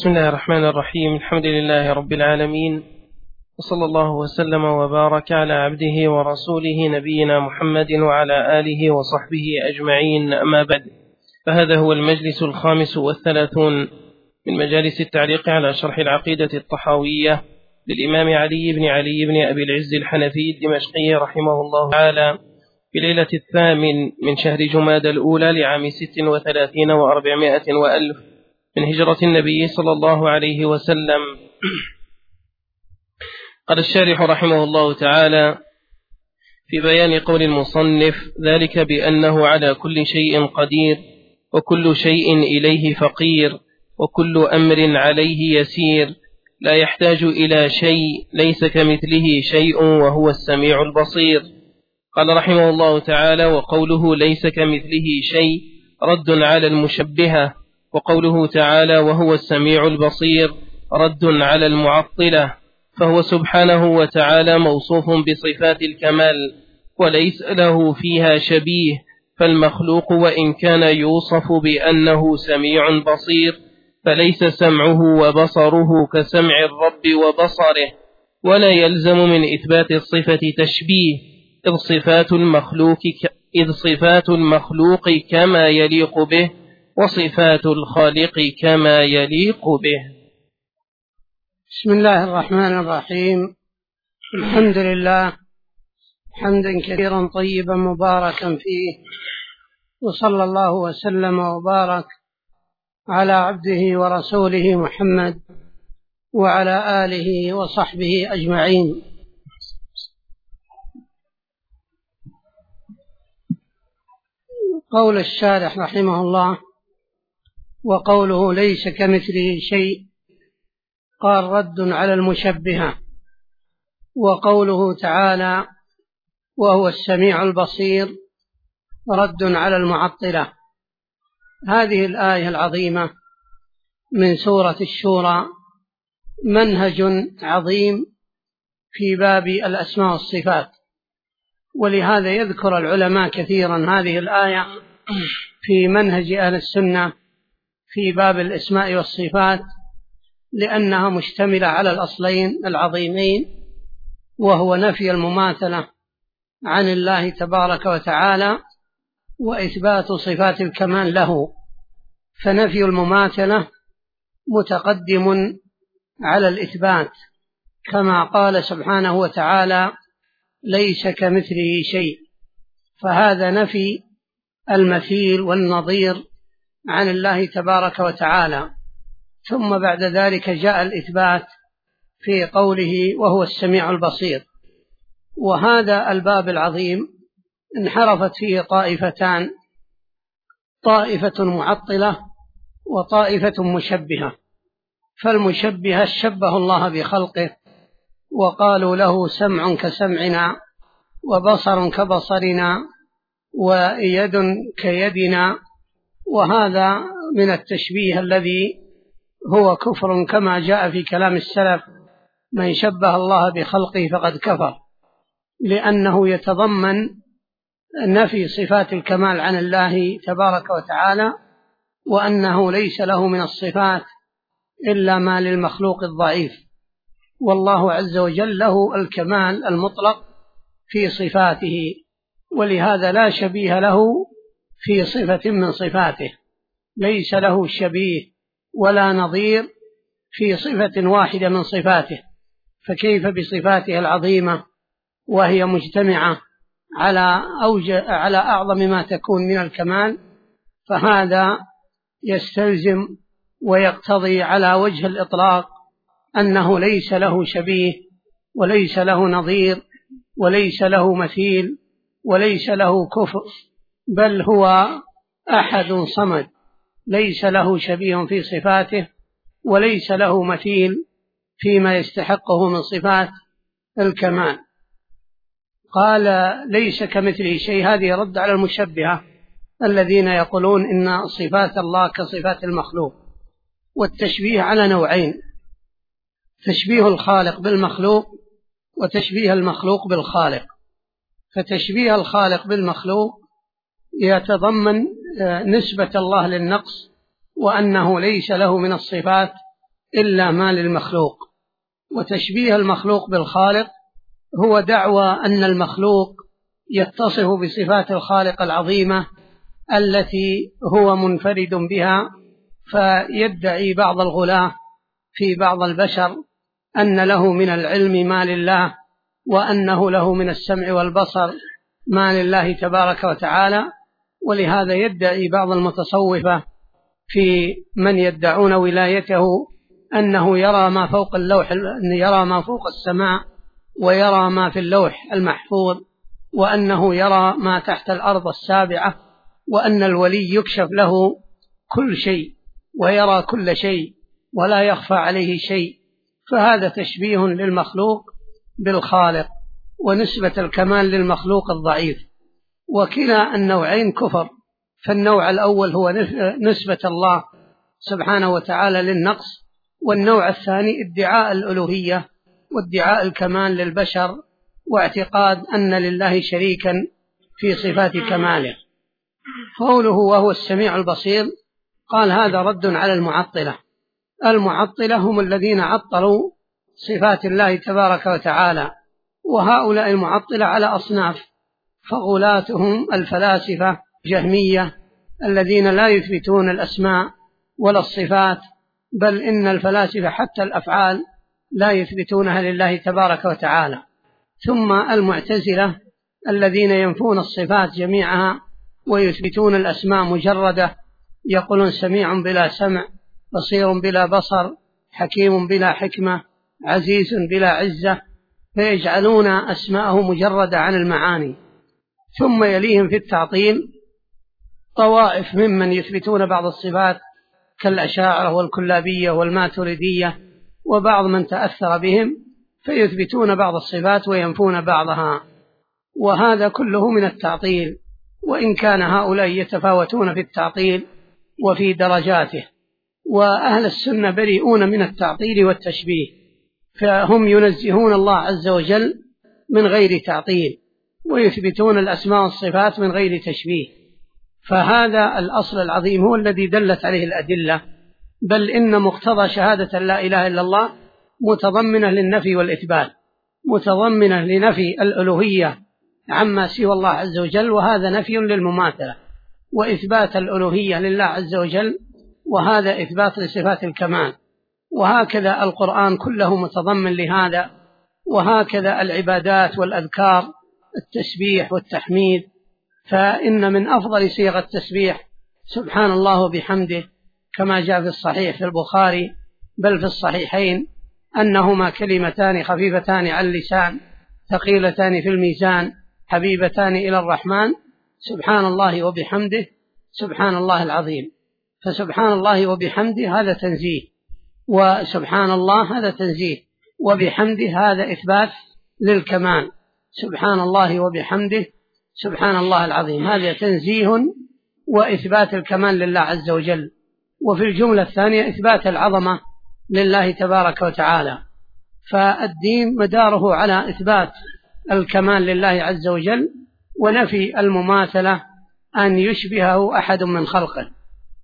بسم الله الرحمن الرحيم. الحمد لله رب العالمين، وصلى الله وسلم وبارك على عبده ورسوله نبينا محمد وعلى آله وصحبه أجمعين، أما بعد، فهذا هو المجلس 35 من مجالس التعليق على شرح العقيدة الطحاوية للإمام علي بن أبي العز الحنفي الدمشقي رحمه الله تعالى في ليلة 8 من شهر جمادى الأولى لعام 36 و400 وألف من هجرة النبي صلى الله عليه وسلم. قال الشارح رحمه الله تعالى في بيان قول المصنف: ذلك بأنه على كل شيء قدير، وكل شيء إليه فقير، وكل أمر عليه يسير، لا يحتاج إلى شيء، ليس كمثله شيء وهو السميع البصير. قال رحمه الله تعالى: وقوله ليس كمثله شيء رد على المشبهة، وقوله تعالى وهو السميع البصير رد على المعطلة، فهو سبحانه وتعالى موصوف بصفات الكمال وليس له فيها شبيه، فالمخلوق وإن كان يوصف بأنه سميع بصير فليس سمعه وبصره كسمع الرب وبصره، ولا يلزم من إثبات الصفة تشبيه، إذ صفات المخلوق كما يليق به، وصفات الخالق كما يليق به. بسم الله الرحمن الرحيم. الحمد لله حمدا كثيرا طيبا مباركا فيه، وصلى الله وسلم وبارك على عبده ورسوله محمد وعلى آله وصحبه أجمعين. قول الشارح رحمه الله: وقوله ليس كمثله شيء، قال رد على المشبهة. وقوله تعالى وهو السميع البصير رد على المعطلة. هذه الآية العظيمة من سورة الشورى منهج عظيم في باب الأسماء والصفات، ولهذا يذكر العلماء كثيرا هذه الآية في منهج أهل السنة في باب الأسماء والصفات، لأنها مشتملة على الأصلين العظيمين، وهو نفي المماثلة عن الله تبارك وتعالى وإثبات صفات الكمال له. فنفي المماثلة متقدم على الإثبات، كما قال سبحانه وتعالى ليس كمثله شيء، فهذا نفي المثيل والنظير عن الله تبارك وتعالى. ثم بعد ذلك جاء الإثبات في قوله وهو السميع البصير. وهذا الباب العظيم انحرفت فيه طائفتان: طائفة معطلة وطائفة مشبهة. فالمشبهة شبه الله بخلقه وقالوا له سمع كسمعنا، وبصر كبصرنا، ويد كيدنا، وهذا من التشبيه الذي هو كفر، كما جاء في كلام السلف: من شبه الله بخلقه فقد كفر، لأنه يتضمن نفي صفات الكمال عن الله تبارك وتعالى، وأنه ليس له من الصفات إلا ما للمخلوق الضعيف، والله عز وجل له الكمال المطلق في صفاته، ولهذا لا شبيه له في صفة من صفاته، ليس له شبيه ولا نظير في صفة واحدة من صفاته، فكيف بصفاته العظيمة وهي مجتمعة على أعظم ما تكون من الكمال؟ فهذا يستلزم ويقتضي على وجه الإطلاق أنه ليس له شبيه، وليس له نظير، وليس له مثيل، وليس له كفء، بل هو أحد صمد، ليس له شبيه في صفاته، وليس له مثيل فيما يستحقه من صفات الكمال. قال ليس كمثله شيء، هذه رد على المشبهة الذين يقولون إن صفات الله كصفات المخلوق. والتشبيه على نوعين: تشبيه الخالق بالمخلوق، وتشبيه المخلوق بالخالق. فتشبيه الخالق بالمخلوق يتضمن نسبة الله للنقص، وأنه ليس له من الصفات إلا ما للمخلوق. وتشبيه المخلوق بالخالق هو دعوى أن المخلوق يتصف بصفات الخالق العظيمة التي هو منفرد بها، فيدعي بعض الغلاة في بعض البشر أن له من العلم ما لله، وأنه له من السمع والبصر ما لله تبارك وتعالى. ولهذا يدعي بعض المتصوفة في من يدعون ولايته أنه يرى ما فوق اللوح، يرى ما فوق السماء، ويرى ما في اللوح المحفوظ، وأنه يرى ما تحت الأرض السابعة، وأن الولي يكشف له كل شيء ويرى كل شيء ولا يخفى عليه شيء. فهذا تشبيه للمخلوق بالخالق، ونسبة الكمال للمخلوق الضعيف. وكلا النوعين كفر. فالنوع الأول هو نسبة الله سبحانه وتعالى للنقص، والنوع الثاني ادعاء الألوهية وادعاء الكمال للبشر، واعتقاد أن لله شريكا في صفات كماله. قوله وهو السميع البصير، قال هذا رد على المعطلة. المعطلة هم الذين عطلوا صفات الله تبارك وتعالى، وهؤلاء المعطلة على أصناف، فغلاتهم الفلاسفة جهمية الذين لا يثبتون الأسماء ولا الصفات، بل إن الفلاسفة حتى الأفعال لا يثبتونها لله تبارك وتعالى. ثم المعتزلة الذين ينفون الصفات جميعها ويثبتون الأسماء مجردة، يقولون سميع بلا سمع، بصير بلا بصر، حكيم بلا حكمة، عزيز بلا عزة، فيجعلون أسماءه مجردة عن المعاني. ثم يليهم في التعطيل طوائف ممن يثبتون بعض الصفات كالأشاعرة والكلابية والماتريدية، وبعض من تأثر بهم فيثبتون بعض الصفات وينفون بعضها، وهذا كله من التعطيل، وإن كان هؤلاء يتفاوتون في التعطيل وفي درجاته. وأهل السنة بريئون من التعطيل والتشبيه، فهم ينزهون الله عز وجل من غير تعطيل، ويثبتون الأسماء والصفات من غير تشبيه. فهذا الأصل العظيم هو الذي دلت عليه الأدلة، بل إن مقتضى شهادة لا إله إلا الله متضمنة للنفي والإثبات، متضمنة لنفي الألوهية عما سوى الله عز وجل، وهذا نفي للمماثلة، وإثبات الألوهية لله عز وجل، وهذا إثبات لصفات الكمال. وهكذا القرآن كله متضمن لهذا، وهكذا العبادات والأذكار، التسبيح والتحميد. فإن من أفضل صيغ التسبيح سبحان الله وبحمده، كما جاء في الصحيح في البخاري بل في الصحيحين أنهما كلمتان خفيفتان على اللسان ثقيلتان في الميزان حبيبتان إلى الرحمن، سبحان الله وبحمده سبحان الله العظيم. فسبحان الله وبحمده هذا تنزيه، وسبحان الله هذا تنزيه، وبحمده هذا إثبات للكمال. سبحان الله وبحمده سبحان الله العظيم، هذا تنزيه وإثبات الكمال لله عز وجل. وفي الجملة الثانية إثبات العظمة لله تبارك وتعالى. فالدين مداره على إثبات الكمال لله عز وجل، ونفي المماثلة أن يشبهه أحد من خلقه.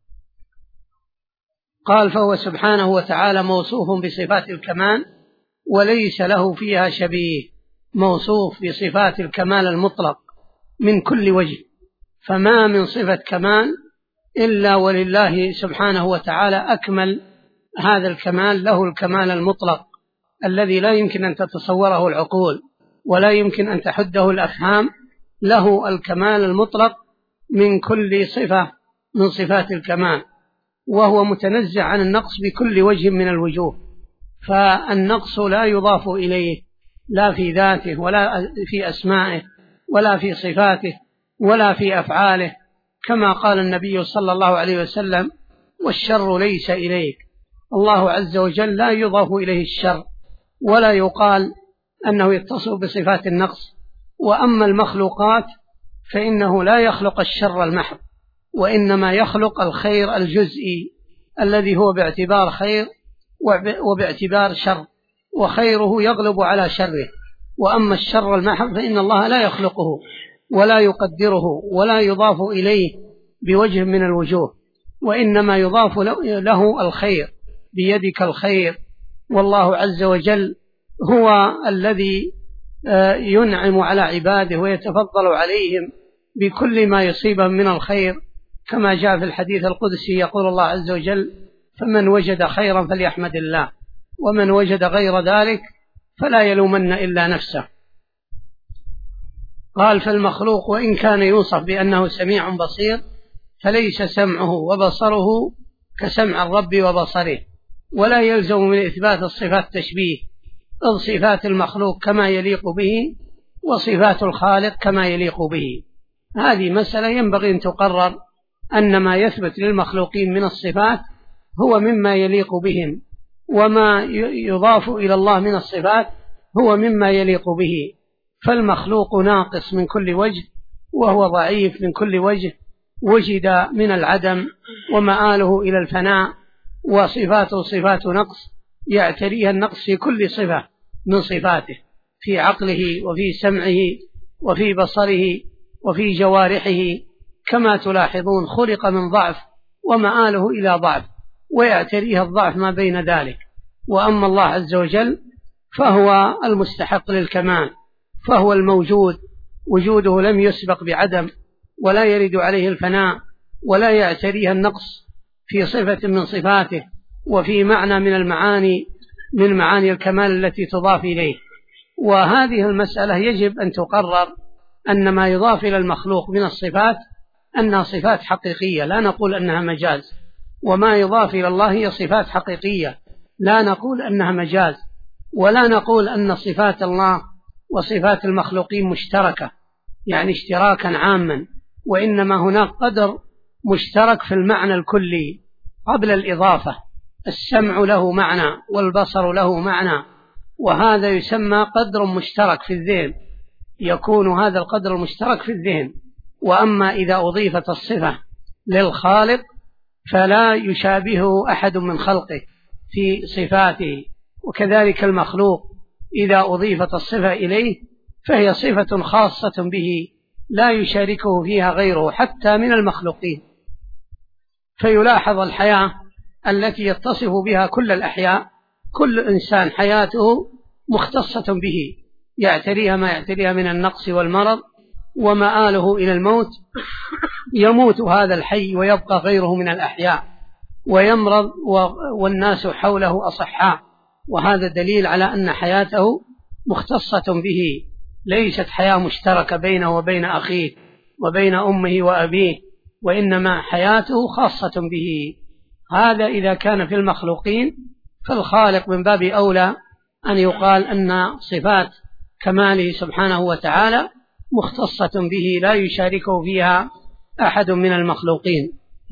قال فهو سبحانه وتعالى موصوف بصفات الكمال وليس له فيها شبيه، موصوف بصفات الكمال المطلق من كل وجه، فما من صفة كمال إلا ولله سبحانه وتعالى أكمل هذا الكمال، له الكمال المطلق الذي لا يمكن أن تتصوره العقول ولا يمكن أن تحده الأفهام، له الكمال المطلق من كل صفة من صفات الكمال، وهو متنزه عن النقص بكل وجه من الوجوه. فالنقص لا يضاف إليه لا في ذاته ولا في أسمائه ولا في صفاته ولا في أفعاله، كما قال النبي صلى الله عليه وسلم والشر ليس إليك. الله عز وجل لا يضاف إليه الشر، ولا يقال أنه يتصف بصفات النقص. وأما المخلوقات فإنه لا يخلق الشر المحض، وإنما يخلق الخير الجزئي الذي هو باعتبار خير وباعتبار شر، وخيره يغلب على شره. وأما الشر المحض فإن الله لا يخلقه ولا يقدره ولا يضاف إليه بوجه من الوجوه، وإنما يضاف له الخير بيدك الخير، والله عز وجل هو الذي ينعم على عباده ويتفضل عليهم بكل ما يصيبهم من الخير، كما جاء في الحديث القدسي يقول الله عز وجل: فمن وجد خيرا فليحمد الله، ومن وجد غير ذلك فلا يلومن إلا نفسه. قال: فالمخلوق وإن كان يوصف بأنه سميع بصير فليس سمعه وبصره كسمع الرب وبصره، ولا يلزم من إثبات الصفات تشبيه، إذ صفات المخلوق كما يليق به وصفات الخالق كما يليق به. هذه مسألة ينبغي أن تقرر، أن ما يثبت للمخلوقين من الصفات هو مما يليق بهم، وما يضاف إلى الله من الصفات هو مما يليق به. فالمخلوق ناقص من كل وجه، وهو ضعيف من كل وجه، وجد من العدم ومآله إلى الفناء، وصفاته صفات نقص يعتريها النقص في كل صفة من صفاته، في عقله وفي سمعه وفي بصره وفي جوارحه، كما تلاحظون خلق من ضعف ومآله إلى ضعف، ويعتريها الضعف ما بين ذلك. وأما الله عز وجل فهو المستحق للكمال، فهو الموجود، وجوده لم يسبق بعدم، ولا يرد عليه الفناء، ولا يعتريها النقص في صفة من صفاته، وفي معنى من معاني الكمال التي تضاف إليه. وهذه المسألة يجب أن تقرر، أن ما يضاف إلى المخلوق من الصفات أنها صفات حقيقية، لا نقول أنها مجاز، وما يضاف إلى الله هي صفات حقيقية، لا نقول أنها مجاز، ولا نقول أن صفات الله وصفات المخلوقين مشتركة، يعني اشتراكا عاما، وإنما هناك قدر مشترك في المعنى الكلي قبل الإضافة. السمع له معنى والبصر له معنى، وهذا يسمى قدر مشترك في الذهن، يكون هذا القدر المشترك في الذهن. وأما إذا أضيفت الصفة للخالق فلا يشابهه أحد من خلقه في صفاته، وكذلك المخلوق إذا أضيفت الصفة إليه فهي صفة خاصة به لا يشاركه فيها غيره حتى من المخلوقين. فيلاحظ الحياة التي يتصف بها كل الأحياء، كل إنسان حياته مختصة به، يعتريها ما يعتريها من النقص والمرض، ومآله إلى الموت. يموت هذا الحي ويبقى غيره من الأحياء، ويمرض والناس حوله أصحاء، وهذا دليل على أن حياته مختصة به، ليست حياة مشتركة بينه وبين أخيه وبين أمه وأبيه، وإنما حياته خاصة به. هذا إذا كان في المخلوقين، فالخالق من باب أولى أن يقال أن صفات كماله سبحانه وتعالى مختصة به لا يشاركه فيها أحد من المخلوقين.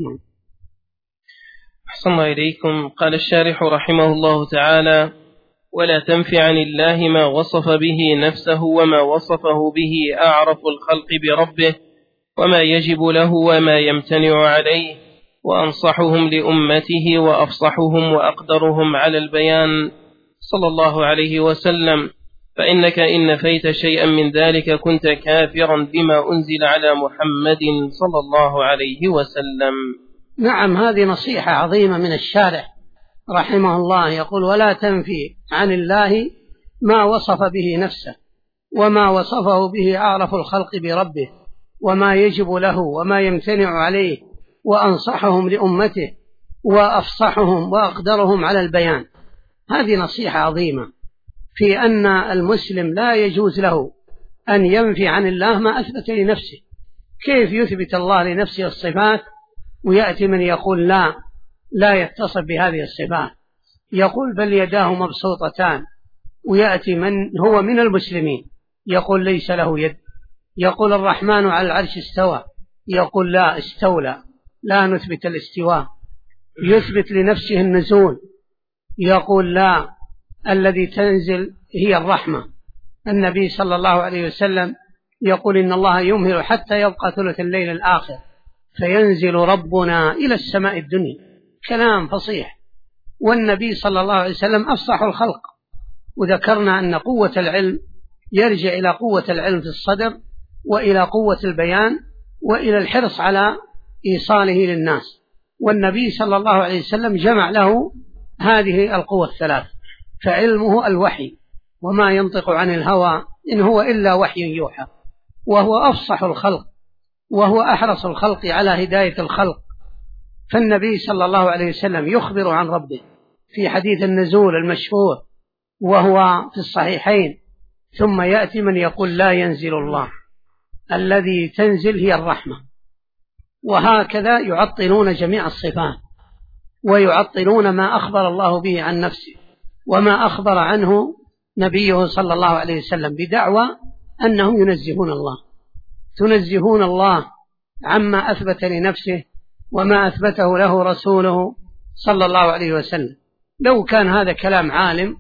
أحسن الله إليكم. قال الشارح رحمه الله تعالى: ولا تنفي عن الله ما وصف به نفسه وما وصفه به أعرف الخلق بربه، وما يجب له وما يمتنع عليه، وأنصحهم لأمته وأفصحهم وأقدرهم على البيان صلى الله عليه وسلم، فإنك إن نفيت شيئا من ذلك كنت كافرا بما أنزل على محمد صلى الله عليه وسلم. نعم، هذه نصيحة عظيمة من الشارح رحمه الله، يقول: ولا تنفي عن الله ما وصف به نفسه وما وصفه به أعرف الخلق بربه، وما يجب له وما يمتنع عليه، وأنصحهم لأمته وأفصحهم وأقدرهم على البيان. هذه نصيحة عظيمة في أن المسلم لا يجوز له أن ينفي عن الله ما أثبت لنفسه. كيف يثبت الله لنفسه الصفات ويأتي من يقول لا يتصف بهذه الصفات، يقول بل يداه مبسوطتان، ويأتي من هو من المسلمين يقول ليس له يد، يقول الرحمن على العرش استوى، يقول لا استولى، لا نثبت الاستواء. يثبت لنفسه النزول، يقول لا، الذي تنزل هي الرحمة. النبي صلى الله عليه وسلم يقول إن الله يمهل حتى يبقى ثلث الليل الآخر فينزل ربنا إلى السماء الدنيا. كلام فصيح، والنبي صلى الله عليه وسلم أفصح الخلق. وذكرنا أن قوة العلم يرجع إلى قوة العلم في الصدر، وإلى قوة البيان، وإلى الحرص على إيصاله للناس. والنبي صلى الله عليه وسلم جمع له هذه القوى الثلاث. فعلمه الوحي، وما ينطق عن الهوى إن هو إلا وحي يوحى، وهو أفصح الخلق، وهو أحرص الخلق على هداية الخلق. فالنبي صلى الله عليه وسلم يخبر عن ربه في حديث النزول المشهور وهو في الصحيحين: ثم يأتي من يقول لا ينزل الله، الذي تنزل هي الرحمة. وهكذا يعطلون جميع الصفات، ويعطلون ما أخبر الله به عن نفسه وما أخبر عنه نبيه صلى الله عليه وسلم، بدعوى أنهم ينزهون الله. تنزهون الله عما أثبت لنفسه وما أثبته له رسوله صلى الله عليه وسلم. لو كان هذا كلام عالم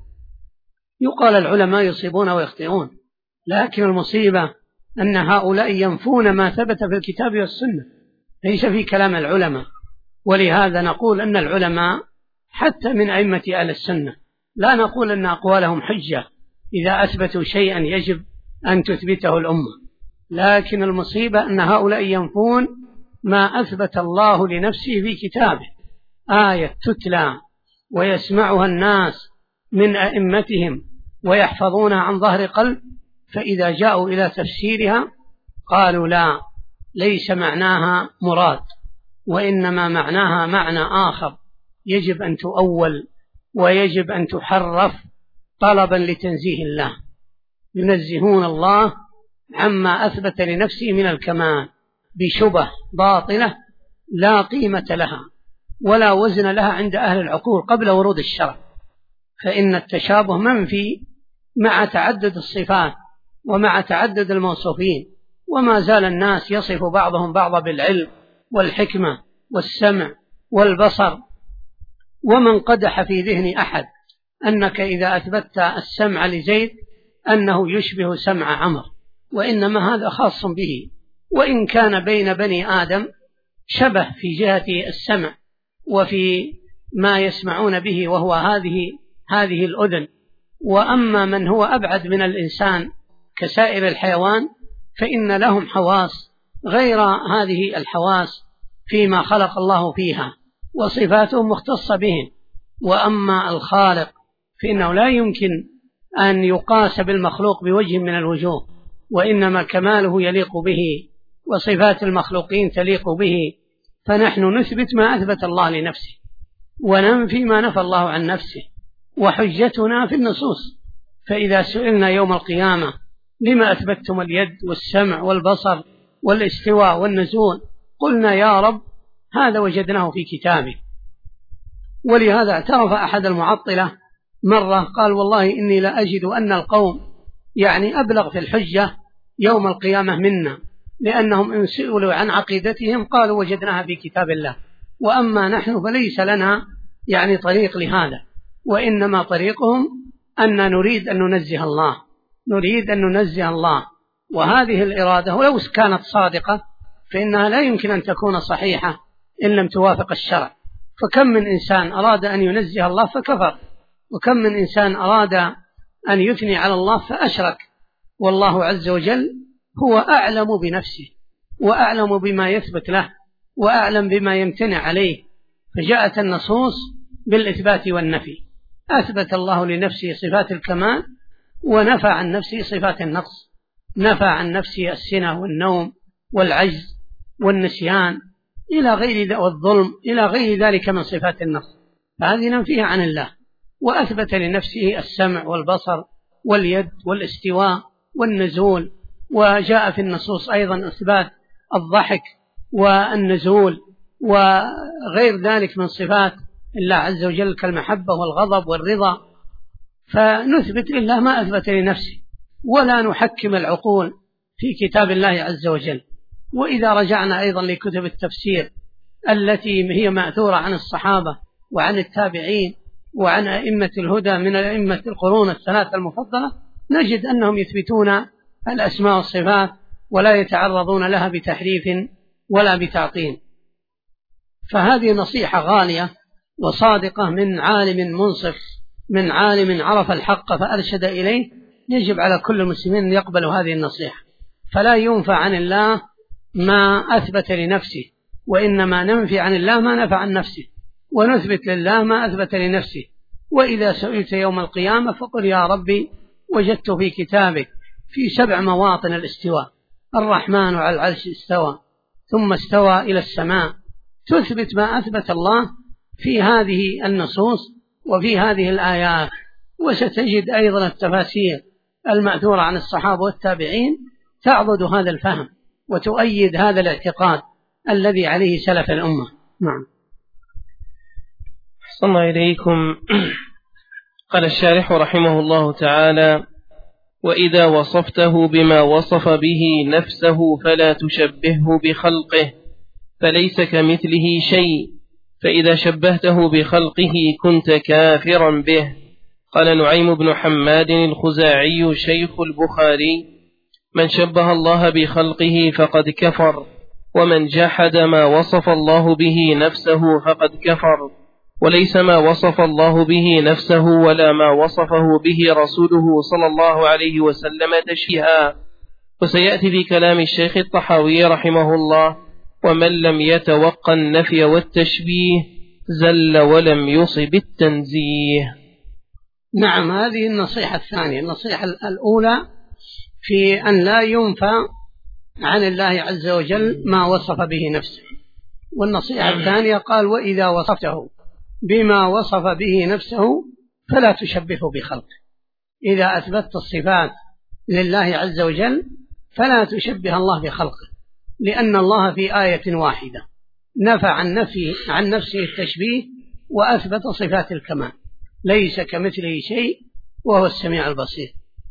يقال العلماء يصيبون ويخطئون، لكن المصيبة أن هؤلاء ينفون ما ثبت في الكتاب والسنة، ليس في كلام العلماء. ولهذا نقول أن العلماء حتى من أئمة أهل السنة لا نقول أن أقوالهم حجة إذا أثبتوا شيئا يجب أن تثبته الأمة، لكن المصيبة أن هؤلاء ينفون ما أثبت الله لنفسه في كتابه. آية تتلى ويسمعها الناس من أئمتهم ويحفظونها عن ظهر قلب، فإذا جاءوا إلى تفسيرها قالوا لا، ليس معناها مراد، وإنما معناها معنى آخر يجب أن تؤول ويجب أن تحرف طلبا لتنزيه الله. ينزهون الله عما أثبت لنفسه من الكمال بشبه باطلة لا قيمة لها ولا وزن لها عند أهل العقول قبل ورود الشرع، فإن التشابه منفي مع تعدد الصفات ومع تعدد الموصوفين، وما زال الناس يصف بعضهم بعضا بالعلم والحكمة والسمع والبصر. ومن قدح في ذهن أحد أنك إذا أثبتت السمع لزيد أنه يشبه سمع عمرو، وإنما هذا خاص به، وإن كان بين بني آدم شبه في جهة السمع وفي ما يسمعون به وهو هذه الأذن. وأما من هو أبعد من الإنسان كسائر الحيوان فإن لهم حواس غير هذه الحواس فيما خلق الله فيها، وصفاتهم مختصة بهم. وأما الخالق فإنه لا يمكن أن يقاس بالمخلوق بوجه من الوجوه، وإنما كماله يليق به وصفات المخلوقين تليق به. فنحن نثبت ما أثبت الله لنفسه وننفي ما نفى الله عن نفسه، وحجتنا في النصوص. فإذا سئلنا يوم القيامة لما أثبتتم اليد والسمع والبصر والاستواء والنزول، قلنا يا رب هذا وجدناه في كتابه. ولهذا اعترف أحد المعطلة مرة قال والله إني لا أجد أن القوم أبلغ في الحجة يوم القيامة منا، لأنهم إن سئلوا عن عقيدتهم قالوا وجدناها في كتاب الله، وأما نحن فليس لنا طريق لهذا، وإنما طريقهم أن نريد أن ننزه الله. وهذه الإرادة ولو كانت صادقة فإنها لا يمكن أن تكون صحيحة إن لم توافق الشرع. فكم من إنسان أراد أن ينزه الله فكفر، وكم من إنسان أراد أن يثني على الله فأشرك. والله عز وجل هو أعلم بنفسه وأعلم بما يثبت له وأعلم بما يمتنع عليه، فجاءت النصوص بالإثبات والنفي. أثبت الله لنفسه صفات الكمال ونفى عن نفسه صفات النقص، نفى عن نفسه السنة والنوم والعجز والنسيان والظلم إلى غير ذلك من صفات النقص، فهذه ننفيها عن الله. وأثبت لنفسه السمع والبصر واليد والاستواء والنزول، وجاء في النصوص أيضا إثبات الضحك والنزول وغير ذلك من صفات الله عز وجل كالمحبة والغضب والرضا. فنثبت لله ما أثبت لنفسه ولا نحكم العقول في كتاب الله عز وجل. وإذا رجعنا أيضا لكتب التفسير التي هي مأثورة عن الصحابة وعن التابعين وعن أئمة الهدى من أئمة القرون الثلاثة المفضلة، نجد أنهم يثبتون الأسماء والصفات ولا يتعرضون لها بتحريف ولا بتعطيل. فهذه نصيحة غالية وصادقة من عالم منصف، من عالم عرف الحق فأرشد إليه. يجب على كل المسلمين أن يقبلوا هذه النصيحة، فلا ينفى عن الله ما أثبت لنفسه، وإنما ننفي عن الله ما نفى عن نفسه. ونثبت لله ما أثبت لنفسه. وإذا سئلت يوم القيامة فقل يا ربي وجدت في كتابك في 7 مواطن الاستواء، الرحمن على العرش استوى ثم استوى إلى السماء، تثبت ما أثبت الله في هذه النصوص وفي هذه الآيات. وستجد أيضا التفاسير المأثورة عن الصحابة والتابعين تعضد هذا الفهم وتؤيد هذا الاعتقاد الذي عليه سلف الأمة. نعم. صلى إليكم. قال الشارح رحمه الله تعالى: وإذا وصفته بما وصف به نفسه فلا تشبهه بخلقه فليس كمثله شيء، فإذا شبهته بخلقه كنت كافرا به. قال نعيم بن حماد الخزاعي شيخ البخاري: من شبه الله بخلقه فقد كفر، ومن جحد ما وصف الله به نفسه فقد كفر، وليس ما وصف الله به نفسه ولا ما وصفه به رسوله صلى الله عليه وسلم تشبيها. وسيأتي في كلام الشيخ الطحاوي رحمه الله: ومن لم يتوقع النفي والتشبيه زل ولم يصب التنزيه. نعم، هذه النصيحة الثانية. النصيحة الأولى في أن لا ينفى عن الله عز وجل ما وصف به نفسه، والنصيحة الثانية قال: وإذا وصفته بما وصف به نفسه فلا تشبهه بخلقه. إذا أثبتت الصفات لله عز وجل فلا تشبه الله بخلقه، لأن الله في آية واحدة نفى عن نفسه التشبيه وأثبت صفات الكمال، ليس كمثله شيء وهو السميع البصير.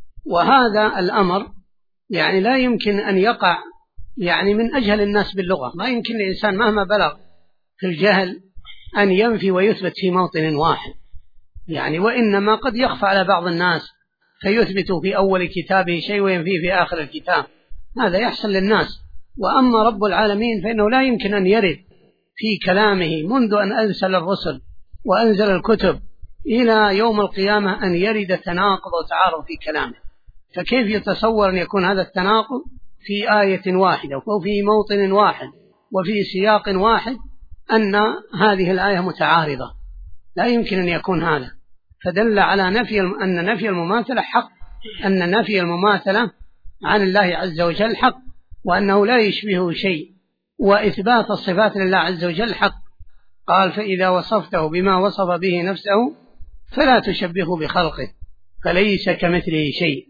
وهذا الأمر يعني لا يمكن أن يقع يعني من أجهل الناس باللغة. ما يمكن الإنسان مهما بلغ في الجهل أن ينفي ويثبت في موطن واحد، يعني وإنما قد يخفى على بعض الناس فيثبت في أول كتابه شيء وينفيه في آخر الكتاب، هذا يحصل للناس. وأما رب العالمين فإنه لا يمكن أن يرد في كلامه منذ أن أرسل الرسل وأنزل الكتب إلى يوم القيامة أن يرد تناقض وتعارض في كلامه. فكيف يتصور أن يكون هذا التناقض في آية واحدة وفي موطن واحد وفي سياق واحد أن هذه الآية متعارضة؟ لا يمكن أن يكون هذا. فدل على أن نفي المماثلة حق، أن نفي المماثلة عن الله عز وجل حق، وأنه لا يشبهه شيء، وإثبات الصفات لله عز وجل حق. قال: فإذا وصفته بما وصف به نفسه فلا تشبهه بخلقه فليس كمثله شيء.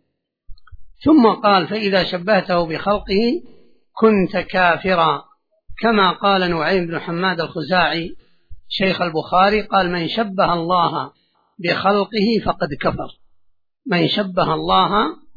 ثم قال: فإذا شبهته بخلقه كنت كافرا، كما قال نعيم بن حماد الخزاعي شيخ البخاري قال: من شبه الله بخلقه فقد كفر. من شبه الله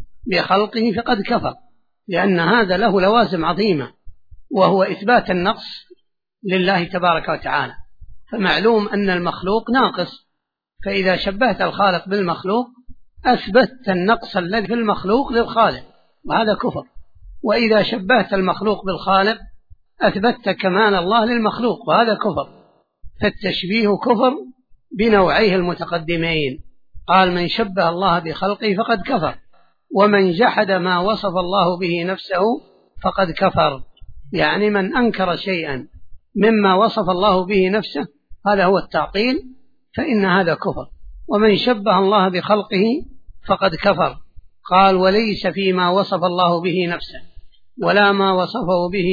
بخلقه فقد كفر، لأن هذا له لوازم عظيمة، وهو إثبات النقص لله تبارك وتعالى. فمعلوم أن المخلوق ناقص، فإذا شبهت الخالق بالمخلوق أثبتت النقص الذي في المخلوق للخالق، وهذا كفر. وإذا شبهت المخلوق بالخالق أثبتت كمال الله للمخلوق، وهذا كفر. فالتشبيه كفر بنوعيه المتقدمين. قال: من شبه الله بخلقه فقد كفر، ومن جحد ما وصف الله به نفسه فقد كفر. يعني من أنكر شيئا مما وصف الله به نفسه هذا هو التعطيل، فإن هذا كفر. ومن شبه الله بخلقه فقد كفر. قال: وليس فيما وصف الله به نفسه ولا ما وصفه به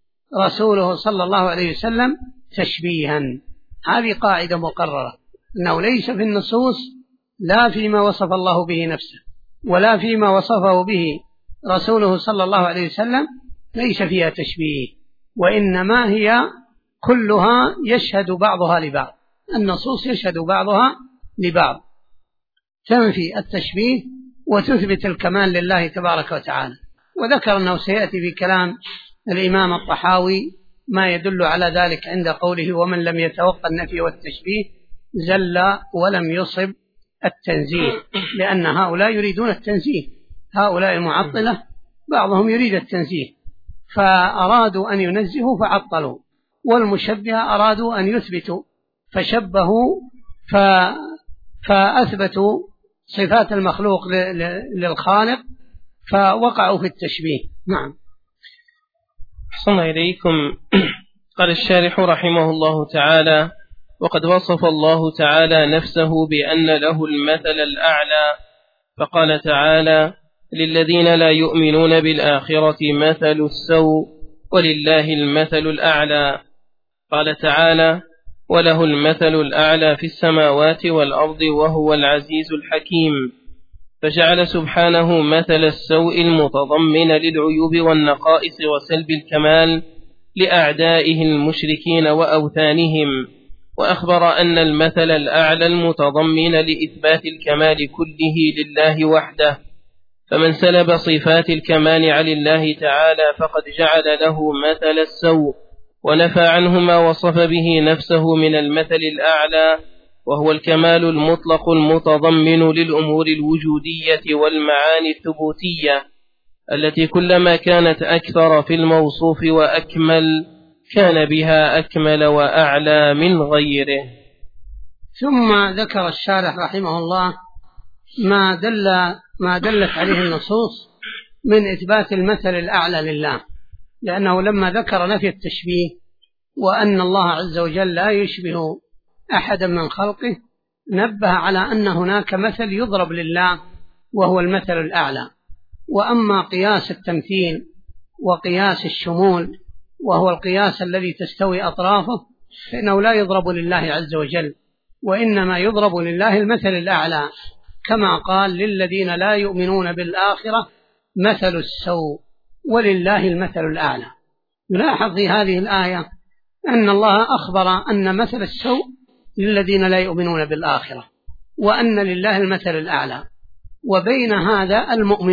رسوله صلى الله عليه وسلم تشبيها. هذه قاعدة مقررة، أنه ليس في النصوص لا فيما وصف الله به نفسه ولا فيما وصفه به رسوله صلى الله عليه وسلم ليس فيها تشبيه، وإنما هي كلها يشهد بعضها لبعض. النصوص يشهد بعضها لبعض، تنفي التشبيه وتثبت الكمال لله تبارك وتعالى. وذكر أنه سيأتي في كلام الإمام الطحاوي ما يدل على ذلك عند قوله: ومن لم يتوقع النفي والتشبيه زل ولم يصب التنزيه، لأن هؤلاء يريدون التنزيه، هؤلاء المعطلة بعضهم يريد التنزيه فأرادوا أن ينزهوا فعطلوا، والمشبهة أرادوا أن يثبتوا فشبهوا فأثبتوا صفات المخلوق للخالق فوقعوا في التشبيه. نعم. أحسن إليكم. قال الشارح رحمه الله تعالى: وقد وصف الله تعالى نفسه بأن له المثل الأعلى، فقال تعالى: للذين لا يؤمنون بالآخرة مثل السوء ولله المثل الأعلى. قال تعالى: وله المثل الأعلى في السماوات والأرض وهو العزيز الحكيم. فجعل سبحانه مثل السوء المتضمن للعيوب والنقائص وسلب الكمال لأعدائه المشركين وأوثانهم، وأخبر أن المثل الأعلى المتضمن لإثبات الكمال كله لله وحده. فمن سلب صفات الكمال عن الله تعالى فقد جعل له مثل السوء، ونفى عنه ما وصف به نفسه من المثل الأعلى، وهو الكمال المطلق المتضمن للأمور الوجودية والمعاني الثبوتية، التي كلما كانت أكثر في الموصوف وأكمل كان بها أكمل وأعلى من غيره. ثم ذكر الشارح رحمه الله ما دلت عليه النصوص من إثبات المثل الأعلى لله، لأنه لما ذكر نفي التشبيه وأن الله عز وجل لا يشبه أحدا من خلقه نبه على أن هناك مثل يضرب لله وهو المثل الأعلى. وأما قياس التمثيل وقياس الشمول وهو القياس الذي تستوي أطرافه فإنه لا يضرب لله عز وجل، وإنما يضرب لله المثل الأعلى، كما قال: للذين لا يؤمنون بالآخرة مثل السوء ولله المثل الأعلى. يلاحظ في هذه الآية أن الله أخبر أن مثل السوء للذين لا يؤمنون بالآخرة، وأن لله المثل الأعلى. وبين هذا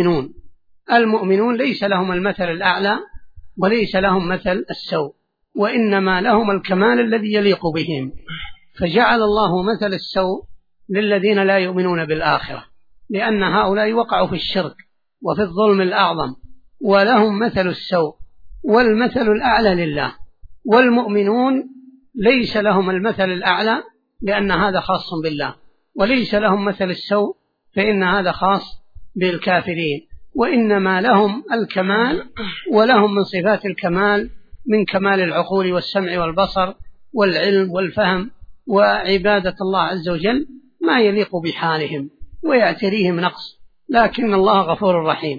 المؤمنون ليس لهم المثل الأعلى وليس لهم مثل السوء، وإنما لهم الكمال الذي يليق بهم. فجعل الله مثل السوء للذين لا يؤمنون بالآخرة، لأن هؤلاء وقعوا في الشرك وفي الظلم الأعظم، ولهم مثل السوء، والمثل الأعلى لله. والمؤمنون ليس لهم المثل الأعلى لأن هذا خاص بالله، وليس لهم مثل السوء فإن هذا خاص بالكافرين، وإنما لهم الكمال، ولهم من صفات الكمال من كمال العقول والسمع والبصر والعلم والفهم وعبادة الله عز وجل ما يليق بحالهم ويعتريهم نقص، لكن الله غفور رحيم.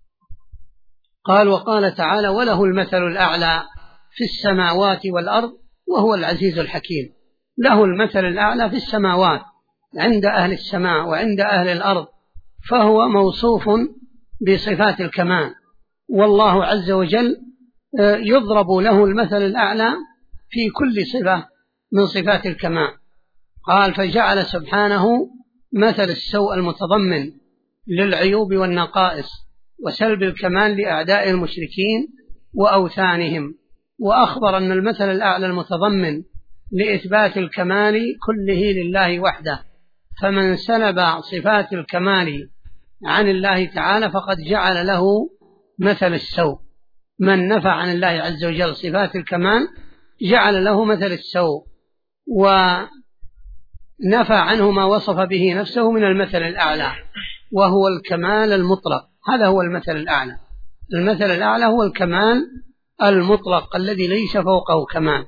قال: وقال تعالى: وله المثل الأعلى في السماوات والأرض وهو العزيز الحكيم. له المثل الأعلى في السماوات عند أهل السماء وعند أهل الأرض، فهو موصوف بصفات الكمال، والله عز وجل يضرب له المثل الأعلى في كل صفة من صفات الكمال. قال: فجعل سبحانه مثل السوء المتضمن للعيوب والنقائص وسلب الكمال لأعداء المشركين وأوثانهم، وأخبر أن المثل الأعلى المتضمن لإثبات الكمال كله لله وحده. فمن سلب صفات الكمال عن الله تعالى فقد جعل له مثل السوء. من نفى عن الله عز وجل صفات الكمال جعل له مثل السوء، ونفى عنه ما وصف به نفسه من المثل الأعلى، وهو الكمال المطلق. هذا هو المثل الأعلى. المثل الأعلى هو الكمال المطلق الذي ليس فوقه كمال،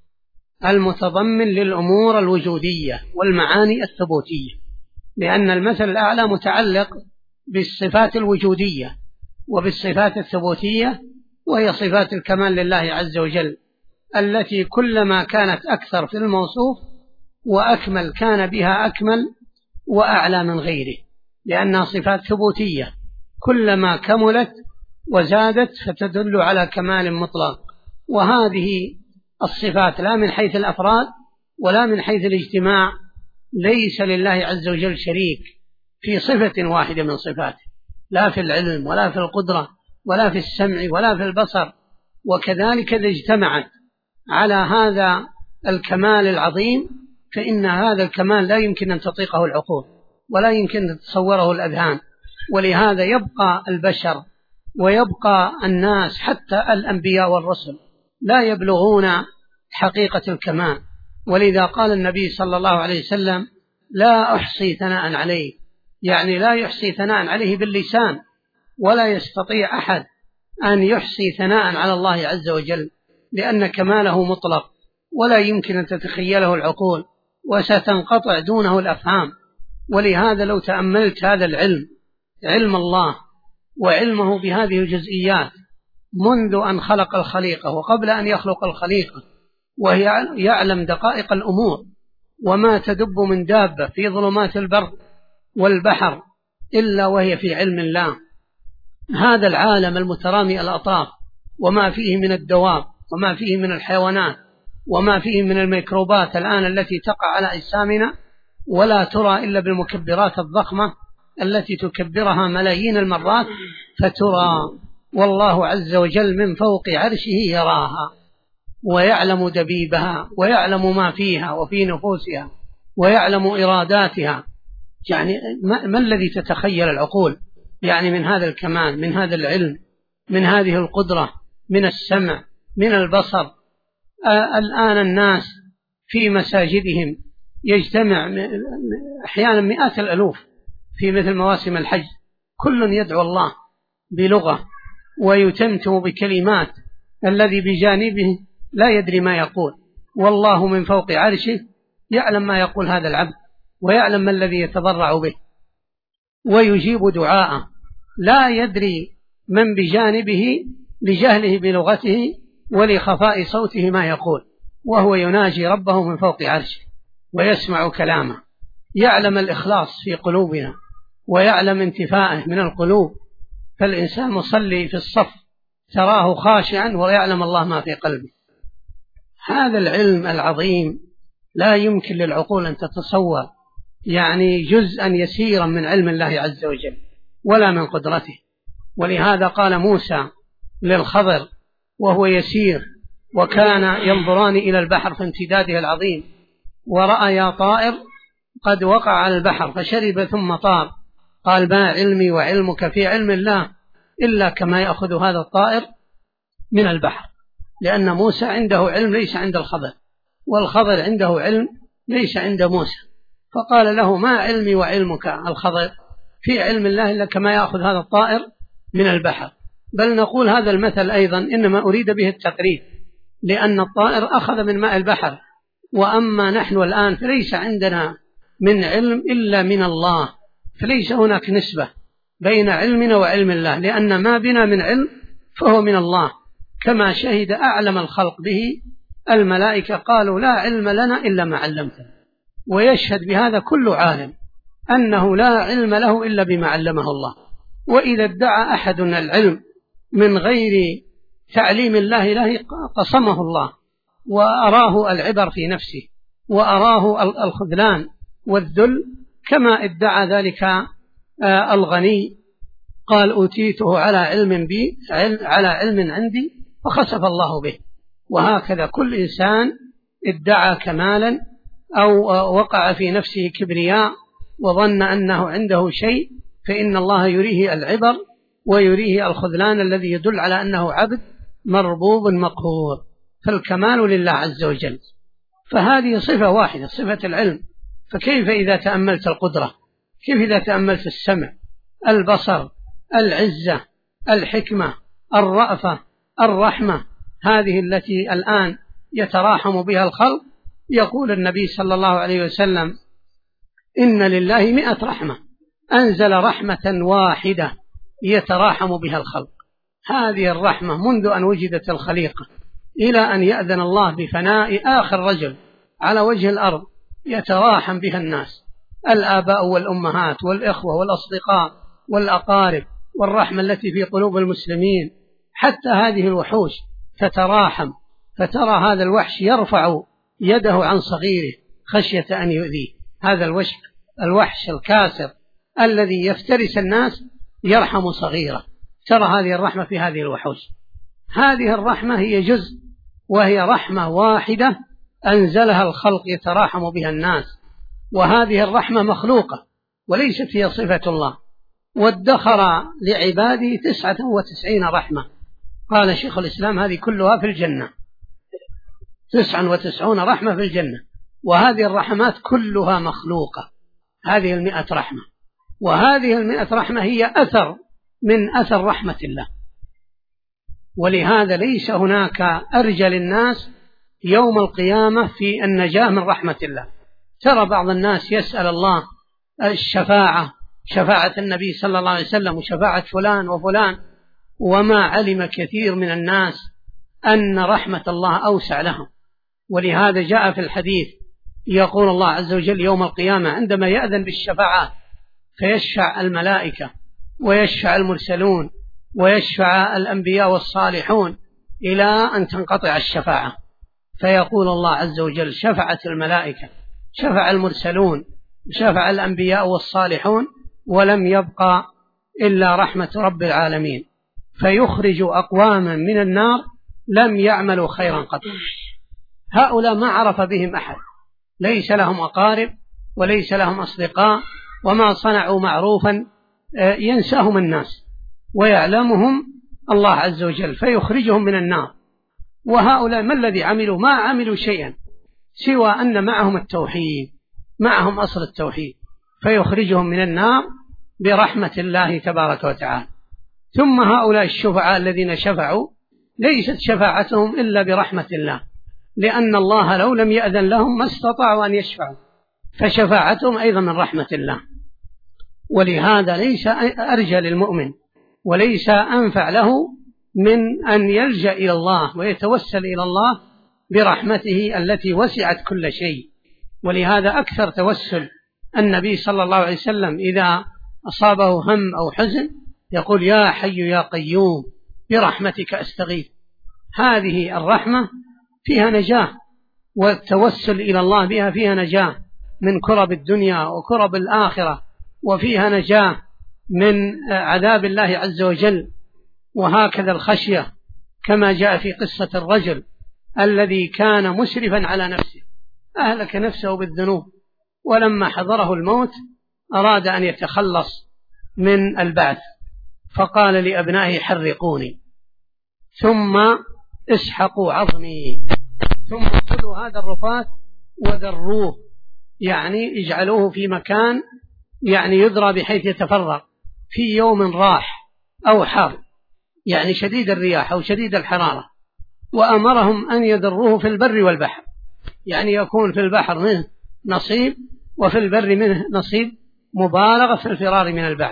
المتضمن للأمور الوجودية والمعاني الثبوتية، لأن المثل الأعلى متعلق بالصفات الوجودية وبالصفات الثبوتية، وهي صفات الكمال لله عز وجل، التي كلما كانت أكثر في الموصوف وأكمل كان بها أكمل وأعلى من غيره، لأنها صفات ثبوتية، كلما كملت وزادت فتدل على كمال مطلق. وهذه الصفات لا من حيث الأفراد ولا من حيث الاجتماع ليس لله عز وجل شريك في صفة واحدة من صفاته، لا في العلم ولا في القدرة ولا في السمع ولا في البصر. وكذلك إذا اجتمعت على هذا الكمال العظيم فإن هذا الكمال لا يمكن أن تطيقه العقول ولا يمكن أن تتصوره الأذهان، ولهذا يبقى البشر ويبقى الناس حتى الأنبياء والرسل لا يبلغون حقيقة الكمال. ولذا قال النبي صلى الله عليه وسلم: لا أحصي ثناء عليه، يعني لا يحصي ثناء عليه باللسان، ولا يستطيع أحد أن يحصي ثناء على الله عز وجل، لأن كماله مطلق ولا يمكن أن تتخيله العقول، وستنقطع دونه الأفهام. ولهذا لو تأملت هذا العلم، علم الله وعلمه بهذه الجزئيات منذ أن خلق الخليقة وقبل أن يخلق الخليقة، وهي يعلم دقائق الأمور وما تدب من دابة في ظلمات البر والبحر إلا وهي في علم الله. هذا العالم المترامي الأطراف وما فيه من الدواب وما فيه من الحيوانات وما فيه من الميكروبات الآن التي تقع على أجسامنا ولا ترى إلا بالمكبرات الضخمة التي تكبرها ملايين المرات فترى، والله عز وجل من فوق عرشه يراها ويعلم دبيبها ويعلم ما فيها وفي نفوسها ويعلم إراداتها. يعني ما الذي تتخيل العقول يعني من هذا الكمال، من هذا العلم، من هذه القدرة، من السمع، من البصر. الآن الناس في مساجدهم يجتمع أحيانا مئات الألوف في مثل مواسم الحج، كل يدعو الله بلغة ويتمتم بكلمات، الذي بجانبه لا يدري ما يقول، والله من فوق عرشه يعلم ما يقول هذا العبد ويعلم ما الذي يتضرع به ويجيب دعاءه، لا يدري من بجانبه لجهله بلغته ولخفاء صوته ما يقول، وهو يناجي ربه من فوق عرشه ويسمع كلامه، يعلم الإخلاص في قلوبنا ويعلم انتفاءه من القلوب. فالإنسان مصلي في الصف تراه خاشعا ويعلم الله ما في قلبه. هذا العلم العظيم لا يمكن للعقول أن تتصور يعني جزءا يسيرا من علم الله عز وجل ولا من قدرته. ولهذا قال موسى للخضر وهو يسير وكان ينظران إلى البحر في امتداده العظيم، ورأى طائر قد وقع على البحر فشرب ثم طار، قال ما علمي وعلمك في علم الله إلا كما يأخذ هذا الطائر من البحر، لأن موسى عنده علم ليس عند الخضر، والخضر عنده علم ليس عند موسى. فقال له ما علمي وعلمك الخضر في علم الله إلا كما يأخذ هذا الطائر من البحر. بل نقول هذا المثل أيضا إنما أريد به التقريب، لأن الطائر أخذ من ماء البحر، وأما نحن الآن فليس عندنا من علم إلا من الله، فليس هناك نسبة بين علمنا وعلم الله، لأن ما بنا من علم فهو من الله، كما شهد أعلم الخلق به الملائكة قالوا لا علم لنا إلا ما علمتنا. ويشهد بهذا كل عالم أنه لا علم له إلا بما علمه الله. وإذا ادعى أحد العلم من غير تعليم الله له قصمه الله وأراه العبر في نفسه وأراه الخذلان والذل، كما ادعى ذلك الغني قال أوتيته على علم بي على علم عندي فخسف الله به. وهكذا كل إنسان ادعى كمالا أو وقع في نفسه كبرياء وظن أنه عنده شيء، فإن الله يريه العبر ويريه الخذلان الذي يدل على أنه عبد مربوب مقهور. فالكمال لله عز وجل. فهذه صفة واحدة، صفة العلم. فكيف إذا تأملت القدرة؟ كيف إذا تأملت السمع، البصر، العزة، الحكمة، الرأفة، الرحمة، هذه التي الآن يتراحم بها الخلق؟ يقول النبي صلى الله عليه وسلم إن لله 100 رحمة، أنزل رحمة واحدة يتراحم بها الخلق. هذه الرحمة منذ أن وجدت الخليقة إلى أن يأذن الله بفناء آخر رجل على وجه الأرض يتراحم بها الناس، الآباء والأمهات والإخوة والأصدقاء والأقارب، والرحمة التي في قلوب المسلمين. حتى هذه الوحوش تتراحم، فترى هذا الوحش يرفع يده عن صغيره خشية أن يؤذيه. هذا الوحش الكاسر الذي يفترس الناس يرحم صغيره. ترى هذه الرحمة في هذه الوحوش. هذه الرحمة هي جزء، وهي رحمة واحدة أنزلها الخلق يتراحم بها الناس. وهذه الرحمة مخلوقة وليست هي صفة الله. وادخر لعباده 99 رحمة. قال شيخ الإسلام هذه كلها في الجنة، 99 رحمة في الجنة، وهذه الرحمات كلها مخلوقة. هذه 100 رحمة، وهذه 100 رحمة هي أثر من أثر رحمة الله. ولهذا ليس هناك أرجى للناس يوم القيامة في النجاة من رحمة الله. ترى بعض الناس يسأل الله الشفاعة، شفاعة النبي صلى الله عليه وسلم وشفاعة فلان وفلان، وما علم كثير من الناس أن رحمة الله أوسع لهم. ولهذا جاء في الحديث يقول الله عز وجل يوم القيامة عندما يأذن بالشفاعة فيشفع الملائكة ويشفع المرسلون ويشفع الأنبياء والصالحون إلى أن تنقطع الشفاعة، فيقول الله عز وجل شفعت الملائكة، شفع المرسلون، شفع الأنبياء والصالحون، ولم يبقى إلا رحمة رب العالمين، فيخرج أقواما من النار لم يعملوا خيرا قط. هؤلاء ما عرف بهم أحد، ليس لهم أقارب وليس لهم أصدقاء، وما صنعوا معروفا ينساهم الناس ويعلمهم الله عز وجل فيخرجهم من النار. وهؤلاء ما الذي عملوا؟ ما عملوا شيئا سوى أن معهم التوحيد، معهم أصل التوحيد، فيخرجهم من النار برحمة الله تبارك وتعالى. ثم هؤلاء الشفعاء الذين شفعوا ليست شفاعتهم إلا برحمة الله، لأن الله لو لم يأذن لهم ما استطاعوا أن يشفعوا، فشفاعتهم أيضا من رحمة الله. ولهذا ليس أرجى للمؤمن وليس أنفع له من أن يلجأ إلى الله ويتوسل إلى الله برحمته التي وسعت كل شيء. ولهذا أكثر توسل النبي صلى الله عليه وسلم إذا أصابه هم أو حزن يقول يا حي يا قيوم برحمتك أستغيث. هذه الرحمة فيها نجاة، والتوسل إلى الله بها فيها نجاة من كرب الدنيا وكرب الآخرة، وفيها نجاة من عذاب الله عز وجل. وهكذا الخشية كما جاء في قصة الرجل الذي كان مسرفا على نفسه، أهلك نفسه بالذنوب، ولما حضره الموت أراد أن يتخلص من البعث، فقال لأبنائه حرقوني ثم اسحقوا عظمي ثم خذوا هذا الرفات وذروه، يعني اجعلوه في مكان يعني يذرى بحيث يتفرغ في يوم راح أو حار، يعني شديد الرياح أو شديد الحرارة. وأمرهم أن يذروه في البر والبحر، يعني يكون في البحر منه نصيب وفي البر منه نصيب، مبالغة في الفرار من البعث.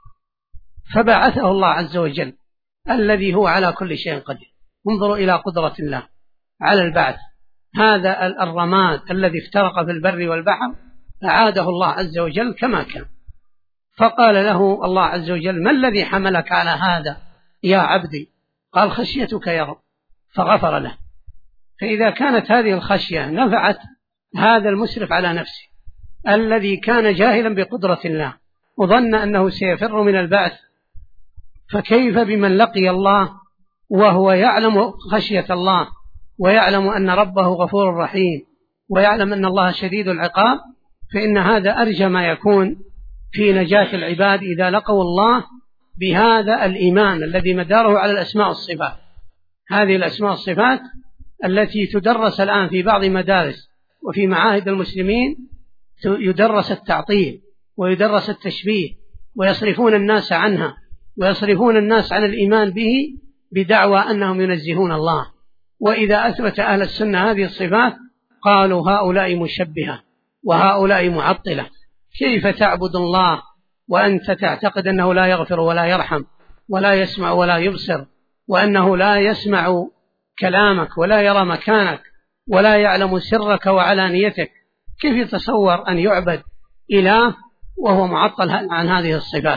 فبعثه الله عز وجل الذي هو على كل شيء قدير. انظروا إلى قدرة الله على البعث. هذا الرماد الذي افترق في البر والبحر أعاده الله عز وجل كما كان. فقال له الله عز وجل ما الذي حملك على هذا يا عبدي؟ قال خشيتك يا رب، فغفر له. فإذا كانت هذه الخشية نفعت هذا المسرف على نفسه الذي كان جاهلا بقدرة الله وظن أنه سيفر من البعث، فكيف بمن لقي الله وهو يعلم خشية الله ويعلم أن ربه غفور رحيم ويعلم أن الله شديد العقاب؟ فإن هذا أرجى ما يكون في نجاة العباد إذا لقوا الله بهذا الإيمان الذي مداره على الأسماء والصفات. هذه الأسماء والصفات التي تدرس الآن في بعض مدارس وفي معاهد المسلمين، يدرس التعطيل ويدرس التشبيه، ويصرفون الناس عنها ويصرفون الناس عن الإيمان به بدعوى أنهم ينزهون الله. وإذا أثبت أهل السنة هذه الصفات قالوا هؤلاء مشبهة وهؤلاء معطلة. كيف تعبد الله وأنت تعتقد أنه لا يغفر ولا يرحم ولا يسمع ولا يبصر، وأنه لا يسمع كلامك ولا يرى مكانك ولا يعلم سرك وعلانيتك؟ كيف يتصور أن يعبد إله وهو معطل عن هذه الصفات؟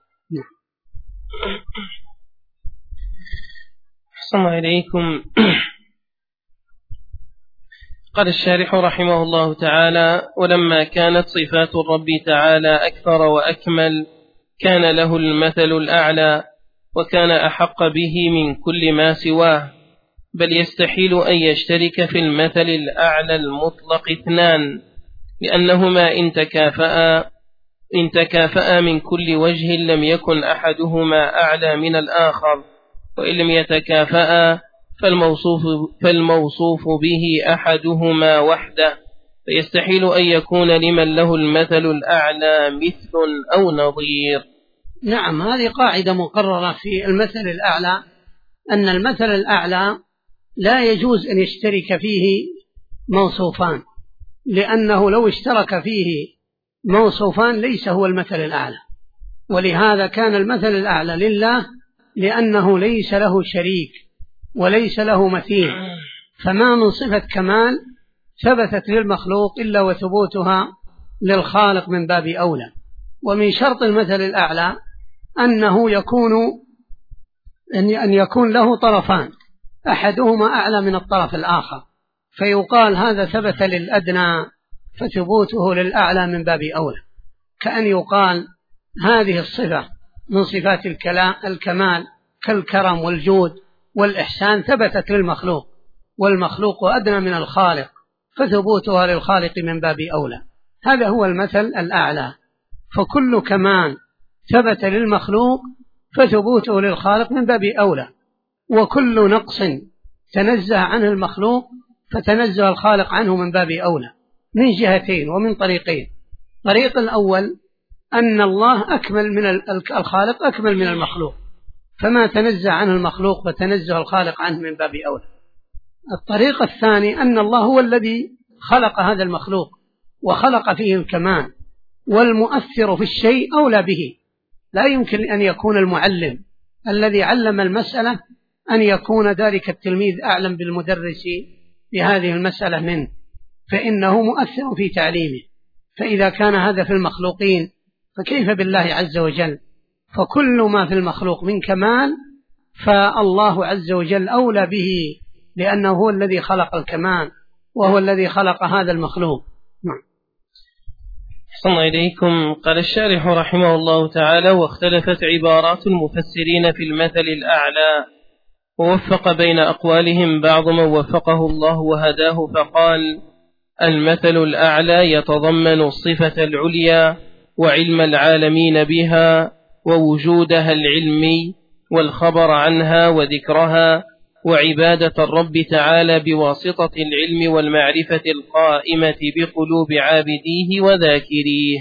أحسن إليكم. قال الشارح رحمه الله تعالى: ولما كانت صفات الرب تعالى أكثر وأكمل كان له المثل الأعلى، وكان أحق به من كل ما سواه، بل يستحيل أن يشترك في المثل الأعلى المطلق اثنان، لأنهما إن تكافأ من كل وجه لم يكن أحدهما أعلى من الآخر، وإن لم يتكافأ فالموصوف به أحدهما وحده، فيستحيل أن يكون لمن له المثل الأعلى مثل أو نظير. نعم، هذه قاعدة مقررة في المثل الأعلى، أن المثل الأعلى لا يجوز أن يشترك فيه موصوفان، لأنه لو اشترك فيه موصوفان ليس هو المثل الأعلى، ولهذا كان المثل الأعلى لله لأنه ليس له شريك وليس له مثيل، فما من صفة كمال ثبتت للمخلوق إلا وثبوتها للخالق من باب أولى. ومن شرط المثل الأعلى أنه أن يكون له طرفان أحدهما أعلى من الطرف الآخر، فيقال هذا ثبت للأدنى فثبوته للأعلى من باب أولى، كأن يقال هذه الصفة من صفات الكمال كالكرم والجود والإحسان ثبتت للمخلوق، والمخلوق أدنى من الخالق فثبوتها للخالق من باب أولى. هذا هو المثل الأعلى، فكل كمال ثبت للمخلوق فثبوته للخالق من باب أولى، وكل نقص تنزه عنه المخلوق فتنزه الخالق عنه من باب أولى، من جهتين ومن طريقين. الطريق الأول أن الله أكمل من الخالق أكمل من المخلوق، فما تنزه عنه المخلوق فتنزه الخالق عنه من باب أولى. الطريق الثاني أن الله هو الذي خلق هذا المخلوق وخلق فيه الكمال، والمؤثر في الشيء أولى به. لا يمكن أن يكون المعلم الذي علم المسألة أن يكون ذلك التلميذ أعلم بالمدرس بهذه المسألة منه، فإنه مؤثر في تعليمه. فإذا كان هذا في المخلوقين فكيف بالله عز وجل؟ فكل ما في المخلوق من كمال فالله عز وجل أولى به، لأنه هو الذي خلق الكمال وهو الذي خلق هذا المخلوق. أحسن إليكم. قال الشارح رحمه الله تعالى: واختلفت عبارات المفسرين في المثل الأعلى، ووفق بين أقوالهم بعض من وفقه الله وهداه، فقال: المثل الأعلى يتضمن الصفة العليا وعلم العالمين بها ووجودها العلمي والخبر عنها وذكرها وعبادة الرب تعالى بواسطة العلم والمعرفة القائمة بقلوب عابديه وذاكريه.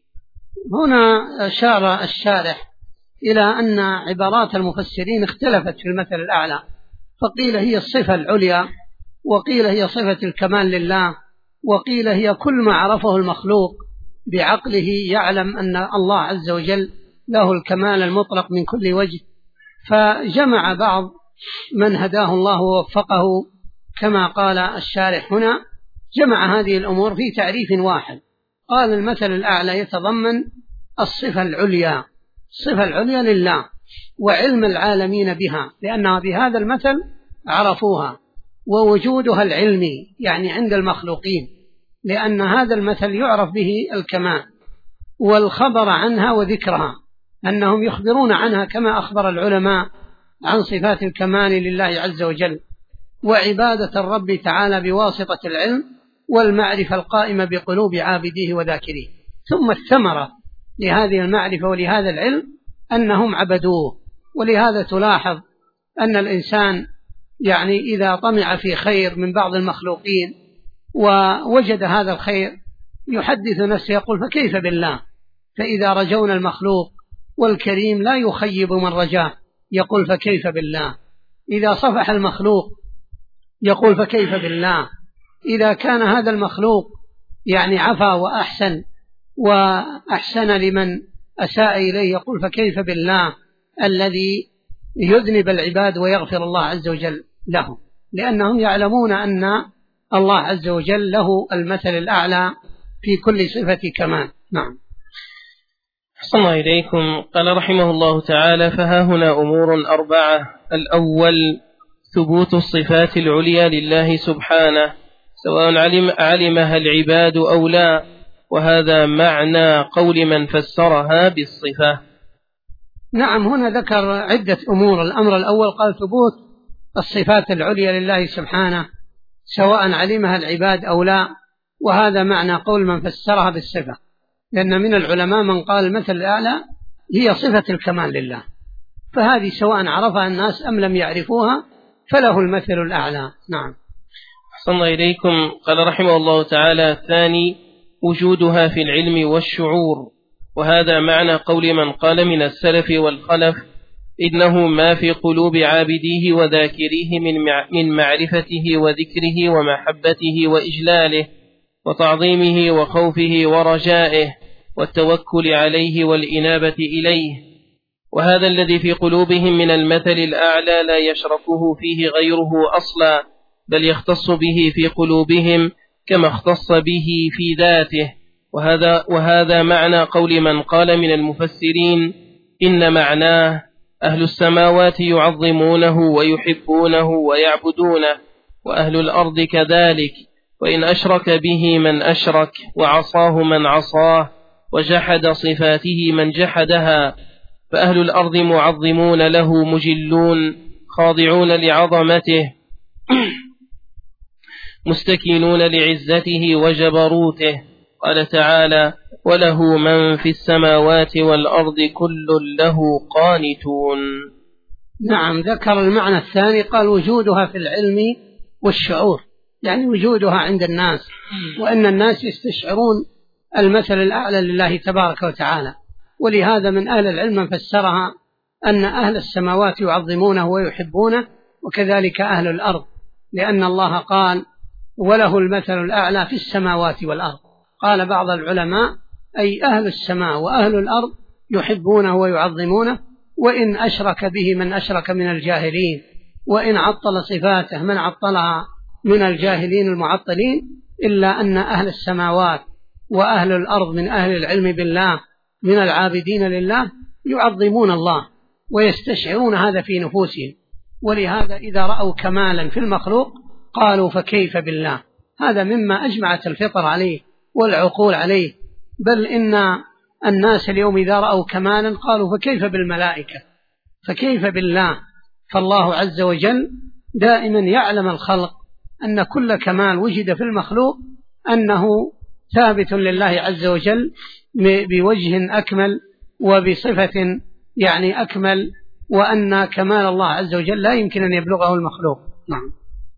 هنا أشار الشارح إلى أن عبارات المفسرين اختلفت في المثل الأعلى، فقيل هي الصفة العليا، وقيل هي صفة الكمال لله، وقيل هي كل ما عرفه المخلوق بعقله يعلم أن الله عز وجل له الكمال المطلق من كل وجه. فجمع بعض من هداه الله ووفقه كما قال الشارح هنا، جمع هذه الأمور في تعريف واحد. قال المثل الأعلى يتضمن الصفة العليا، الصفة العليا لله، وعلم العالمين بها لأنها بهذا المثل عرفوها، ووجودها العلمي يعني عند المخلوقين لأن هذا المثل يعرف به الكمال، والخبر عنها وذكرها أنهم يخبرون عنها كما أخبر العلماء عن صفات الكمال لله عز وجل، وعبادة الرب تعالى بواسطة العلم والمعرفة القائمة بقلوب عابديه وذاكريه. ثم الثمرة لهذه المعرفة ولهذا العلم أنهم عبدوه. ولهذا تلاحظ أن الإنسان يعني إذا طمع في خير من بعض المخلوقين ووجد هذا الخير يحدث نفسه يقول فكيف بالله؟ فإذا رجونا المخلوق والكريم لا يخيب من رجاه يقول فكيف بالله؟ إذا صفح المخلوق يقول فكيف بالله؟ إذا كان هذا المخلوق يعني عفا وأحسن لمن أساء إليه يقول فكيف بالله الذي يذنب العباد ويغفر الله عز وجل له، لأنهم يعلمون أن الله عز وجل له المثل الأعلى في كل صفة كمال. نعم. أحسن إليكم. قال رحمه الله تعالى: فها هنا أمور أربعة. الأول ثبوت الصفات العليا لله سبحانه سواء علمها العباد أو لا، وهذا معنى قول من فسرها بالصفة. نعم، هنا ذكر عدة أمور. الأمر الأول قال ثبوت الصفات العليا لله سبحانه سواء علمها العباد أو لا، وهذا معنى قول من فسرها بالصفة، لأن من العلماء من قال المثل الأعلى هي صفة الكمال لله، فهذه سواء عرفها الناس أم لم يعرفوها فله المثل الأعلى. نعم. أحسن إليكم. قال رحمه الله تعالى: الثاني وجودها في العلم والشعور، وهذا معنى قول من قال من السلف والخلف إنه ما في قلوب عابديه وذاكريه من معرفته وذكره ومحبته وإجلاله وتعظيمه وخوفه ورجائه والتوكل عليه والإنابة إليه. وهذا الذي في قلوبهم من المثل الأعلى لا يشركه فيه غيره أصلا، بل يختص به في قلوبهم كما اختص به في ذاته. وهذا معنى قول من قال من المفسرين إن معناه أهل السماوات يعظمونه ويحبونه ويعبدونه، وأهل الأرض كذلك، وإن أشرك به من أشرك وعصاه من عصاه وجحد صفاته من جحدها، فأهل الأرض معظمون له مجلون خاضعون لعظمته مستكينون لعزته وجبروته. قال تعالى: وله من في السماوات والأرض كل له قانتون. نعم، ذكر المعنى الثاني، قال وجودها في العلم والشعور، يعني وجودها عند الناس، وأن الناس يستشعرون المثل الأعلى لله تبارك وتعالى. ولهذا من أهل العلم من فسرها أن أهل السماوات يعظمونه ويحبونه، وكذلك أهل الأرض، لأن الله قال وله المثل الأعلى في السماوات والأرض. قال بعض العلماء أي أهل السماء وأهل الأرض يحبونه ويعظمونه، وإن أشرك به من أشرك من الجاهلين، وإن عطل صفاته من عطلها من الجاهلين المعطلين، إلا أن أهل السماوات وأهل الأرض من أهل العلم بالله من العابدين لله يعظمون الله ويستشعرون هذا في نفوسهم. ولهذا إذا رأوا كمالا في المخلوق قالوا فكيف بالله. هذا مما أجمعت الفطر عليه والعقول عليه. بل إن الناس اليوم إذا رأوا كمالا قالوا فكيف بالملائكة، فكيف بالله. فالله عز وجل دائما يعلم الخلق أن كل كمال وجد في المخلوق أنه ثابت لله عز وجل بوجه أكمل وبصفة يعني أكمل، وأن كمال الله عز وجل لا يمكن أن يبلغه المخلوق. نعم.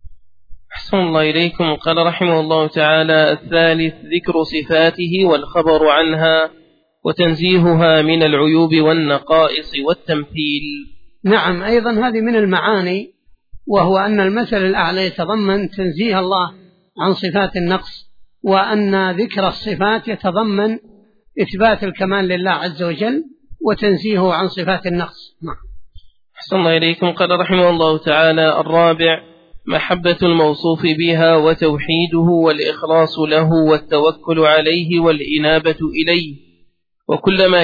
أحسن الله إليكم. قال رحمه الله تعالى: الثالث ذكر صفاته والخبر عنها وتنزيهها من العيوب والنقائص والتمثيل. نعم، أيضا هذه من المعاني، وهو أن المثل الأعلى يتضمن تنزيه الله عن صفات النقص، وأن ذكر الصفات يتضمن إثبات الكمال لله عز وجل وتنزيهه عن صفات النقص. أحسن الله إليكم. قال رحمه الله تعالى: الرابع محبة الموصوف بها وتوحيده والإخلاص له والتوكل عليه والإنابة إليه. وكلما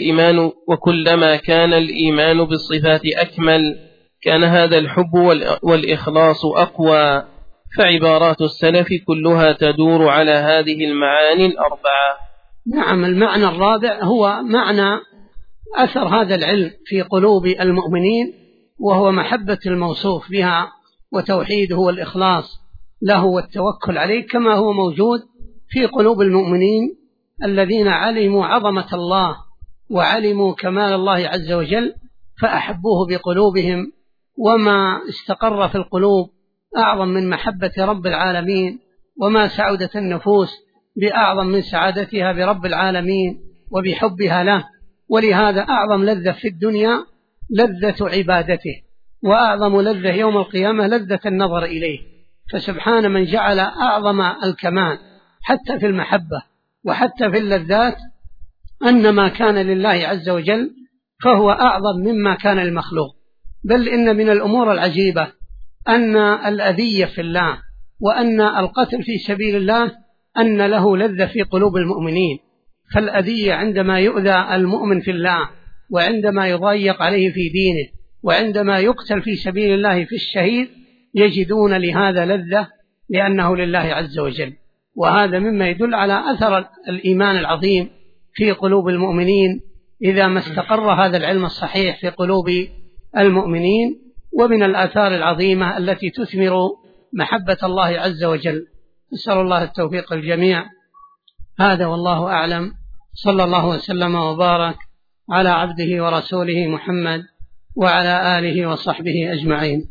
كان الإيمان بالصفات أكمل كان هذا الحب والإخلاص أقوى. فعبارات السلف كلها تدور على هذه المعاني الأربعة. نعم، المعنى الرابع هو معنى أثر هذا العلم في قلوب المؤمنين، وهو محبة الموصوف بها وتوحيده والإخلاص له والتوكل عليه، كما هو موجود في قلوب المؤمنين الذين علموا عظمة الله وعلموا كمال الله عز وجل فأحبوه بقلوبهم. وما استقر في القلوب أعظم من محبة رب العالمين، وما سعدت النفوس بأعظم من سعادتها برب العالمين وبحبها له. ولهذا أعظم لذة في الدنيا لذة عبادته، وأعظم لذة يوم القيامة لذة النظر إليه. فسبحان من جعل أعظم الكمال حتى في المحبة وحتى في اللذات أن ما كان لله عز وجل فهو أعظم مما كان المخلوق. بل إن من الأمور العجيبة أن الأذية في الله وأن القتل في سبيل الله أن له لذة في قلوب المؤمنين. فالأذية عندما يؤذى المؤمن في الله، وعندما يضيق عليه في دينه، وعندما يقتل في سبيل الله في الشهيد، يجدون لهذا لذة لأنه لله عز وجل. وهذا مما يدل على أثر الإيمان العظيم في قلوب المؤمنين إذا ما استقر هذا العلم الصحيح في قلوب المؤمنين. ومن الآثار العظيمة التي تثمر محبة الله عز وجل. نسأل الله التوفيق الجميع. هذا والله أعلم. صلى الله وسلم وبارك على عبده ورسوله محمد وعلى آله وصحبه أجمعين.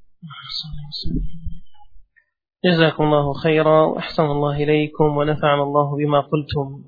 جزاكم الله خيرا وأحسن الله إليكم ونفعنا الله بما قلتم.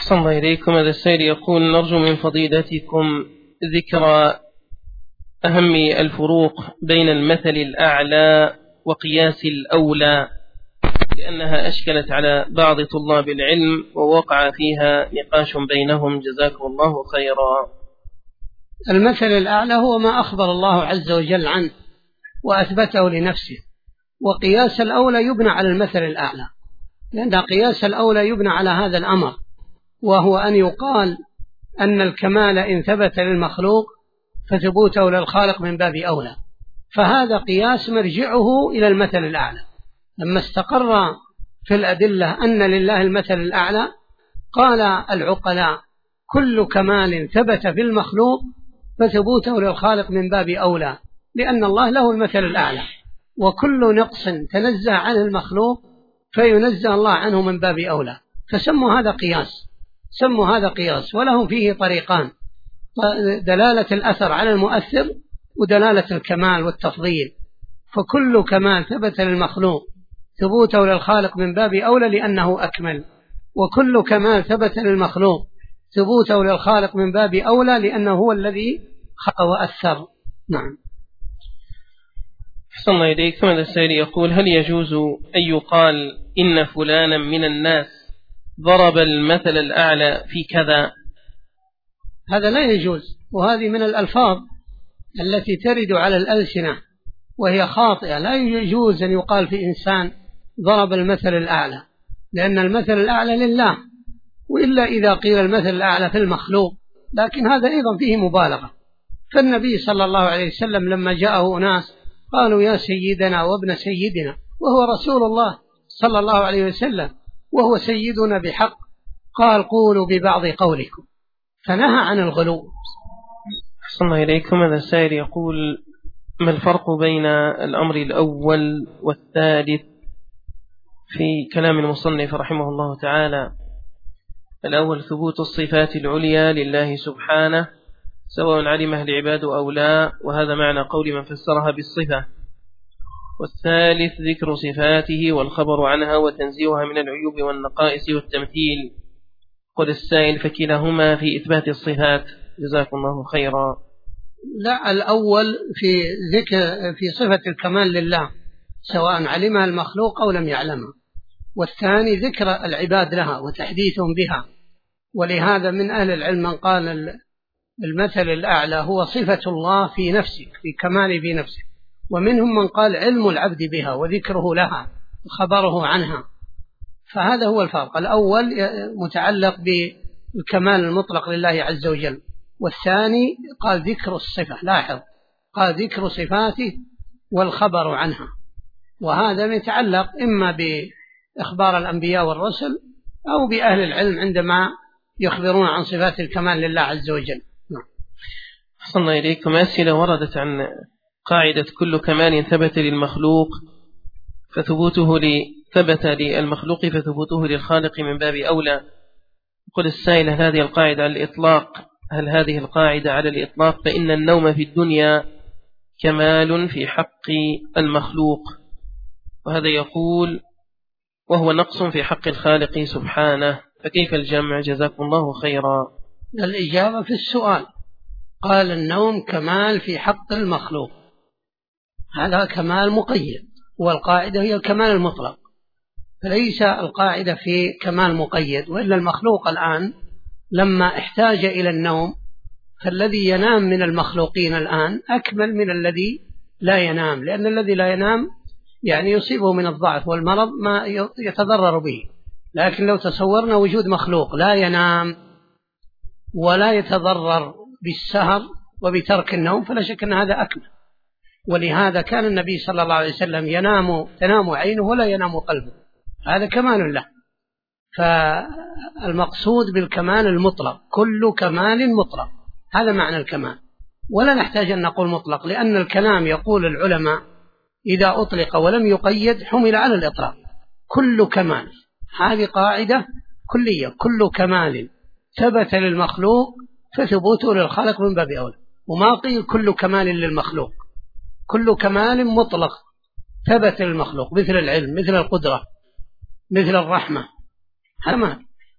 أحسن الله إليكم. هذا السائل يقول: نرجو من فضيلتكم ذكر أهم الفروق بين المثل الأعلى وقياس الأولى، لأنها أشكلت على بعض طلاب العلم ووقع فيها نقاش بينهم، جزاكم الله خيرا. المثل الأعلى هو ما أخبر الله عز وجل عنه وأثبته لنفسه، وقياس الأولى يبنى على المثل الأعلى، لأن قياس الأولى يبنى على هذا الأمر، وهو أن يقال أن الكمال إن ثبت للمخلوق فثبوته للخالق من باب أولى، فهذا قياس مرجعه إلى المثل الأعلى. لما استقر في الأدلة أن لله المثل الأعلى، قال العقلاء: كل كمال ثبت في المخلوق فثبوته للخالق من باب أولى، لأن الله له المثل الأعلى، وكل نقص تنزه عنه المخلوق فينزه الله عنه من باب أولى، فسموا هذا قياس، سموا هذا قياس. ولهم فيه طريقان: دلالة الأثر على المؤثر، ودلالة الكمال والتفضيل. فكل كمال ثبت للمخلوق ثبوته للخالق من باب أولى لأنه أكمل، وكل كمال ثبت للمخلوق ثبوته للخالق من باب أولى لأنه هو الذي خلق وأثر. نعم. أحسن الله إليك. هذا السائل يقول: هل يجوز أن يقال إن فلانا من الناس ضرب المثل الأعلى في كذا؟ هذا لا يجوز، وهذه من الألفاظ التي ترد على الألسنة وهي خاطئة. لا يجوز أن يقال في إنسان ضرب المثل الأعلى، لأن المثل الأعلى لله، وإلا إذا قيل المثل الأعلى في المخلوق، لكن هذا أيضا فيه مبالغة. فالنبي صلى الله عليه وسلم لما جاءه ناس قالوا: يا سيدنا وابن سيدنا، وهو رسول الله صلى الله عليه وسلم وهو سيدنا بحق، قال: قولوا ببعض قولكم، فنهى عن الغلو. أحسن الله إليكم. هذا السائل يقول: ما الفرق بين الأمر الأول والثالث في كلام المصنف رحمه الله تعالى؟ الأول ثبوت الصفات العليا لله سبحانه سواء علمه العباد أو لا، وهذا معنى قول من فسرها بالصفة. والثالث ذكر صفاته والخبر عنها وتنزيهها من العيوب والنقائص والتمثيل. قل السائل: فكلاهما في إثبات الصفات، جزاكم الله خيرا. لا، الأول في ذكر في صفة الكمال لله سواء علمها المخلوق أو لم يعلمها، والثاني ذكر العباد لها وتحديثهم بها. ولهذا من أهل العلم من قال المثل الأعلى هو صفة الله في نفسه، في كمال في نفسه، ومنهم من قال علم العبد بها وذكره لها وخبره عنها. فهذا هو الفرق. الأول متعلق بالكمال المطلق لله عز وجل، والثاني قال ذكر الصفة. لاحظ، قال ذكر صفاته والخبر عنها، وهذا يتعلق إما بإخبار الأنبياء والرسل أو بأهل العلم عندما يخبرون عن صفات الكمال لله عز وجل. أحسن الله إليكم. أسئلة وردت عن قاعدة كل كمال ثبت للمخلوق ثبت للمخلوق فثبوته للخالق من باب أولى. قل السائل: هل هذه القاعدة على الإطلاق؟ هل هذه القاعدة على الإطلاق؟ فإن النوم في الدنيا كمال في حق المخلوق، وهذا يقول وهو نقص في حق الخالق سبحانه، فكيف الجمع؟ جزاكم الله خيرا. الإجابة في السؤال. قال النوم كمال في حق المخلوق، هذا كمال مقيد، والقاعدة هي الكمال المطلق، فليس القاعدة في كمال مقيد. وإلا المخلوق الآن لما احتاج إلى النوم، فالذي ينام من المخلوقين الآن أكمل من الذي لا ينام، لأن الذي لا ينام يعني يصيبه من الضعف والمرض ما يتضرر به. لكن لو تصورنا وجود مخلوق لا ينام ولا يتضرر بالسهر وبترك النوم، فلا شك أن هذا أكمل. ولهذا كان النبي صلى الله عليه وسلم تنام عينه ولا ينام قلبه، هذا كمال له. فالمقصود بالكمال المطلق، كل كمال مطلق، هذا معنى الكمال، ولا نحتاج أن نقول مطلق، لأن الكلام يقول العلماء إذا أطلق ولم يقيد حمل على الإطلاق. كل كمال، هذه قاعدة كلية، كل كمال ثبت للمخلوق فثبوته للخالق من باب أولى. وما قيل كل كمال للمخلوق، كل كمال مطلق ثبت للمخلوق، مثل العلم، مثل القدرة، مثل الرحمة، هذا.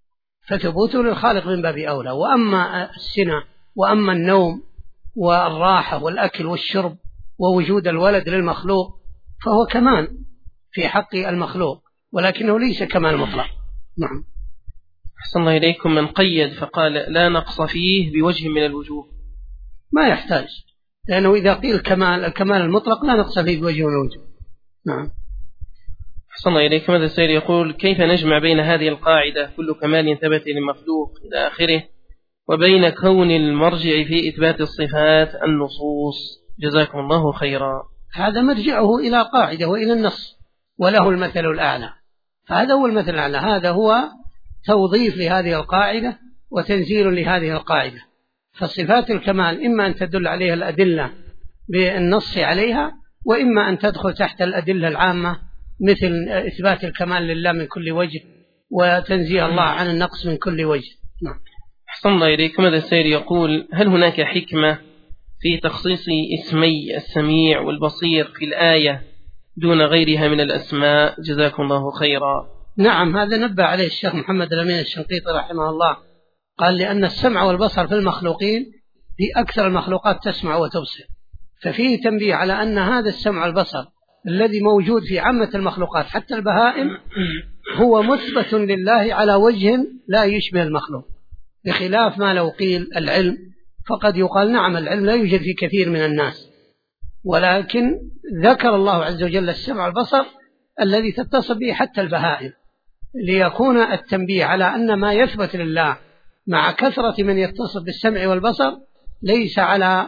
فثبوته للخالق من باب أولى. وأما السنة وأما النوم والراحة والأكل والشرب ووجود الولد للمخلوق فهو كمال في حق المخلوق، ولكنه ليس كمال مطلق. نعم. أحسن الله إليكم. من قيد فقال لا نقص فيه بوجه من الوجوه، ما يحتاج، لأنه إذا قيل الكمال المطلق لا نقص فيه بوجه من الوجوه. نعم. أحسن الله إليكم. هذا السائل يقول كيف نجمع بين هذه القاعدة كل كمال ثبت للمخلوق إلى آخره وبين كون المرجع في إثبات الصفات النصوص؟ جزاكم الله خيرا. هذا مرجعه إلى قاعدة وإلى النص، وله المثل الأعلى، فهذا هو المثل الأعلى، هذا هو توظيف لهذه القاعدة وتنزيل لهذه القاعدة. فصفات الكمال إما أن تدل عليها الأدلة بالنص عليها، وإما أن تدخل تحت الأدلة العامة مثل إثبات الكمال لله من كل وجه وتنزيه الله عن النقص من كل وجه. نعم. أحسن الله إليكم. هذا السائل يقول هل هناك حكمة في تخصيص اسمي السميع والبصير في الآية دون غيرها من الأسماء؟ جزاكم الله خيرا. نعم، هذا نبه عليه الشيخ محمد الأمين الشنقيطي رحمه الله، قال لأن السمع والبصر في المخلوقين في أكثر المخلوقات تسمع وتبصر، ففيه تنبيه على أن هذا السمع والبصر الذي موجود في عامة المخلوقات حتى البهائم هو مثبت لله على وجه لا يشبه المخلوق، بخلاف ما لو قيل العلم، فقد يقال نعم العلم لا يوجد في كثير من الناس، ولكن ذكر الله عز وجل السمع والبصر الذي تتصل به حتى البهائم، ليكون التنبيه على أن ما يثبت لله مع كثرة من يتصل بالسمع والبصر ليس على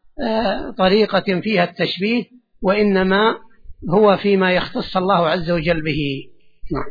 طريقة فيها التشبيه، وإنما هو فيما يختص الله عز وجل به. نعم.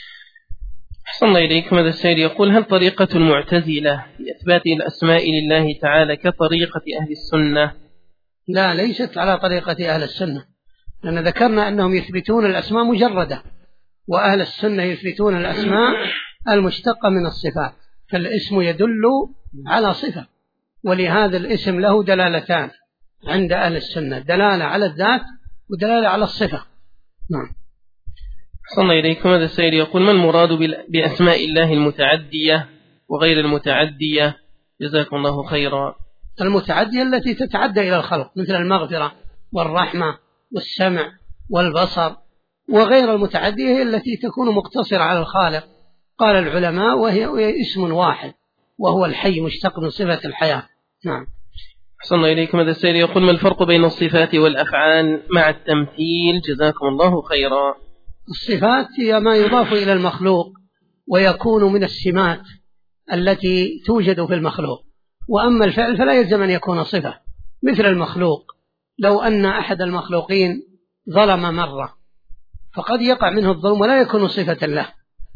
أحسن الله إليكم. هذا السائل يقول هل طريقة المعتزلة في إثبات الأسماء لله تعالى كطريقة أهل السنة؟ لا، ليست على طريقة أهل السنة، لأن ذكرنا أنهم يثبتون الأسماء مجردة، وأهل السنة يثبتون الأسماء المشتقة من الصفات، فالاسم يدل على صفة، ولهذا الاسم له دلالتان عند أهل السنة، دلالة على الذات ودلالة على الصفة. نعم. أحسن الله إليكم. هذا السائل يقول ما المراد بأسماء الله المتعدية وغير المتعدية؟ جزاكم الله خيرا. المتعدية التي تتعدى إلى الخلق مثل المغفرة والرحمة والسمع والبصر، وغير المتعدية هي التي تكون مقتصرة على الخالق، قال العلماء وهي اسم واحد وهو الحي مشتق من صفة الحياة. نعم. أحسن الله إليكم. هذا السائل يقول ما الفرق بين الصفات والأفعال مع التمثيل؟ جزاكم الله خيرا. الصفات هي ما يضاف إلى المخلوق ويكون من السمات التي توجد في المخلوق، وأما الفعل فلا يلزم أن يكون صفة، مثل المخلوق لو أن أحد المخلوقين ظلم مرة فقد يقع منه الظلم ولا يكون صفة له،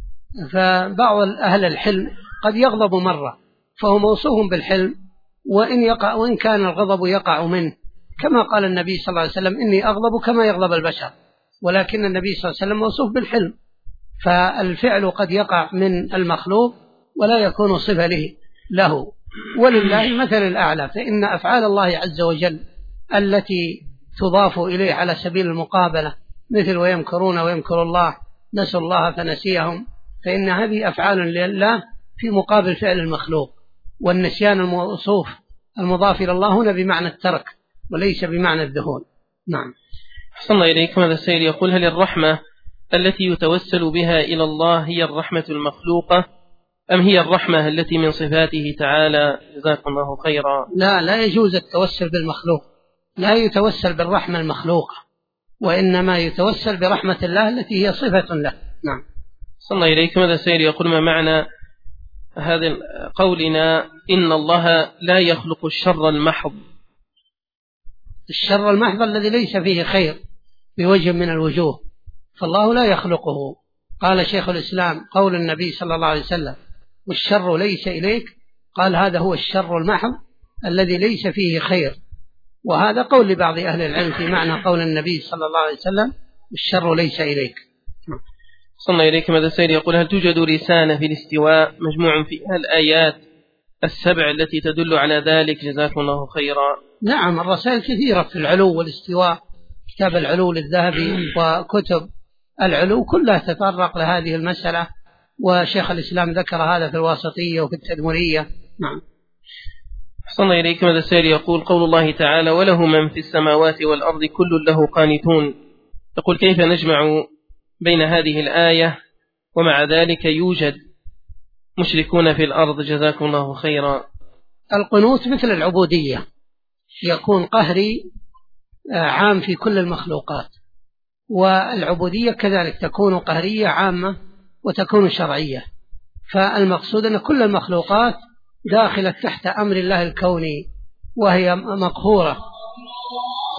فبعض أهل الحلم قد يغضب مرة فهو موصوف بالحلم، وإن كان الغضب يقع منه، كما قال النبي صلى الله عليه وسلم إني أغضب كما يغضب البشر، ولكن النبي صلى الله عليه وسلم موصوف بالحلم، فالفعل قد يقع من المخلوق ولا يكون صفة له. ولله المثل الأعلى، فإن أفعال الله عز وجل التي تضاف إليه على سبيل المقابلة مثل ويمكرون ويمكر الله نسوا الله فنسيهم، فإن هذه أفعال لله في مقابل فعل المخلوق، والنسيان الموصوف المضاف إلى الله هنا بمعنى الترك وليس بمعنى الذهول. نعم. أحسن الله إليكم. هذا السائل يقول هل الرحمة التي يتوسل بها إلى الله هي الرحمة المخلوقة أم هي الرحمة التي من صفاته تعالى؟ جزاكم الله خيرا. لا يجوز التوسل بالمخلوق، لا يتوسل بالرحمة المخلوقة، وإنما يتوسل برحمة الله التي هي صفة له. نعم. أحسن الله إليكم. هذا السائل يقول ما معنى هذا قولنا إن الله لا يخلق الشر المحض؟ الشر المحض الذي ليس فيه خير بوجه من الوجوه، فالله لا يخلقه. قال شيخ الإسلام قول النبي صلى الله عليه وسلم والشر ليس إليك، قال هذا هو الشر المحض الذي ليس فيه خير، وهذا قول لبعض أهل العلم في معنى قول النبي صلى الله عليه وسلم والشر ليس إليك. صلى الله إليكم. هذا السائل يقول هل توجد رسالة في الاستواء مجموع فيها الآيات السبع التي تدل على ذلك؟ جزاكم الله خيرا. نعم، الرسائل كثيرة في العلو والاستواء، كتاب العلو للذهبي وكتب العلو كلها تطرق لهذه المسألة وشيخ الإسلام ذكر هذا في الواسطية وفي التدمرية. نعم. أحسن إليكم. هذا السائل يقول: قول الله تعالى: وله من في السماوات والأرض كل له قانتون، يقول: كيف نجمع بين هذه الآية ومع ذلك يوجد مشركون في الأرض؟ جزاكم الله خيرا. القنوت مثل العبودية، يكون قهري عام في كل المخلوقات، والعبودية كذلك تكون قهرية عامة وتكون شرعية. فالمقصود أن كل المخلوقات داخلة تحت أمر الله الكوني وهي مقهورة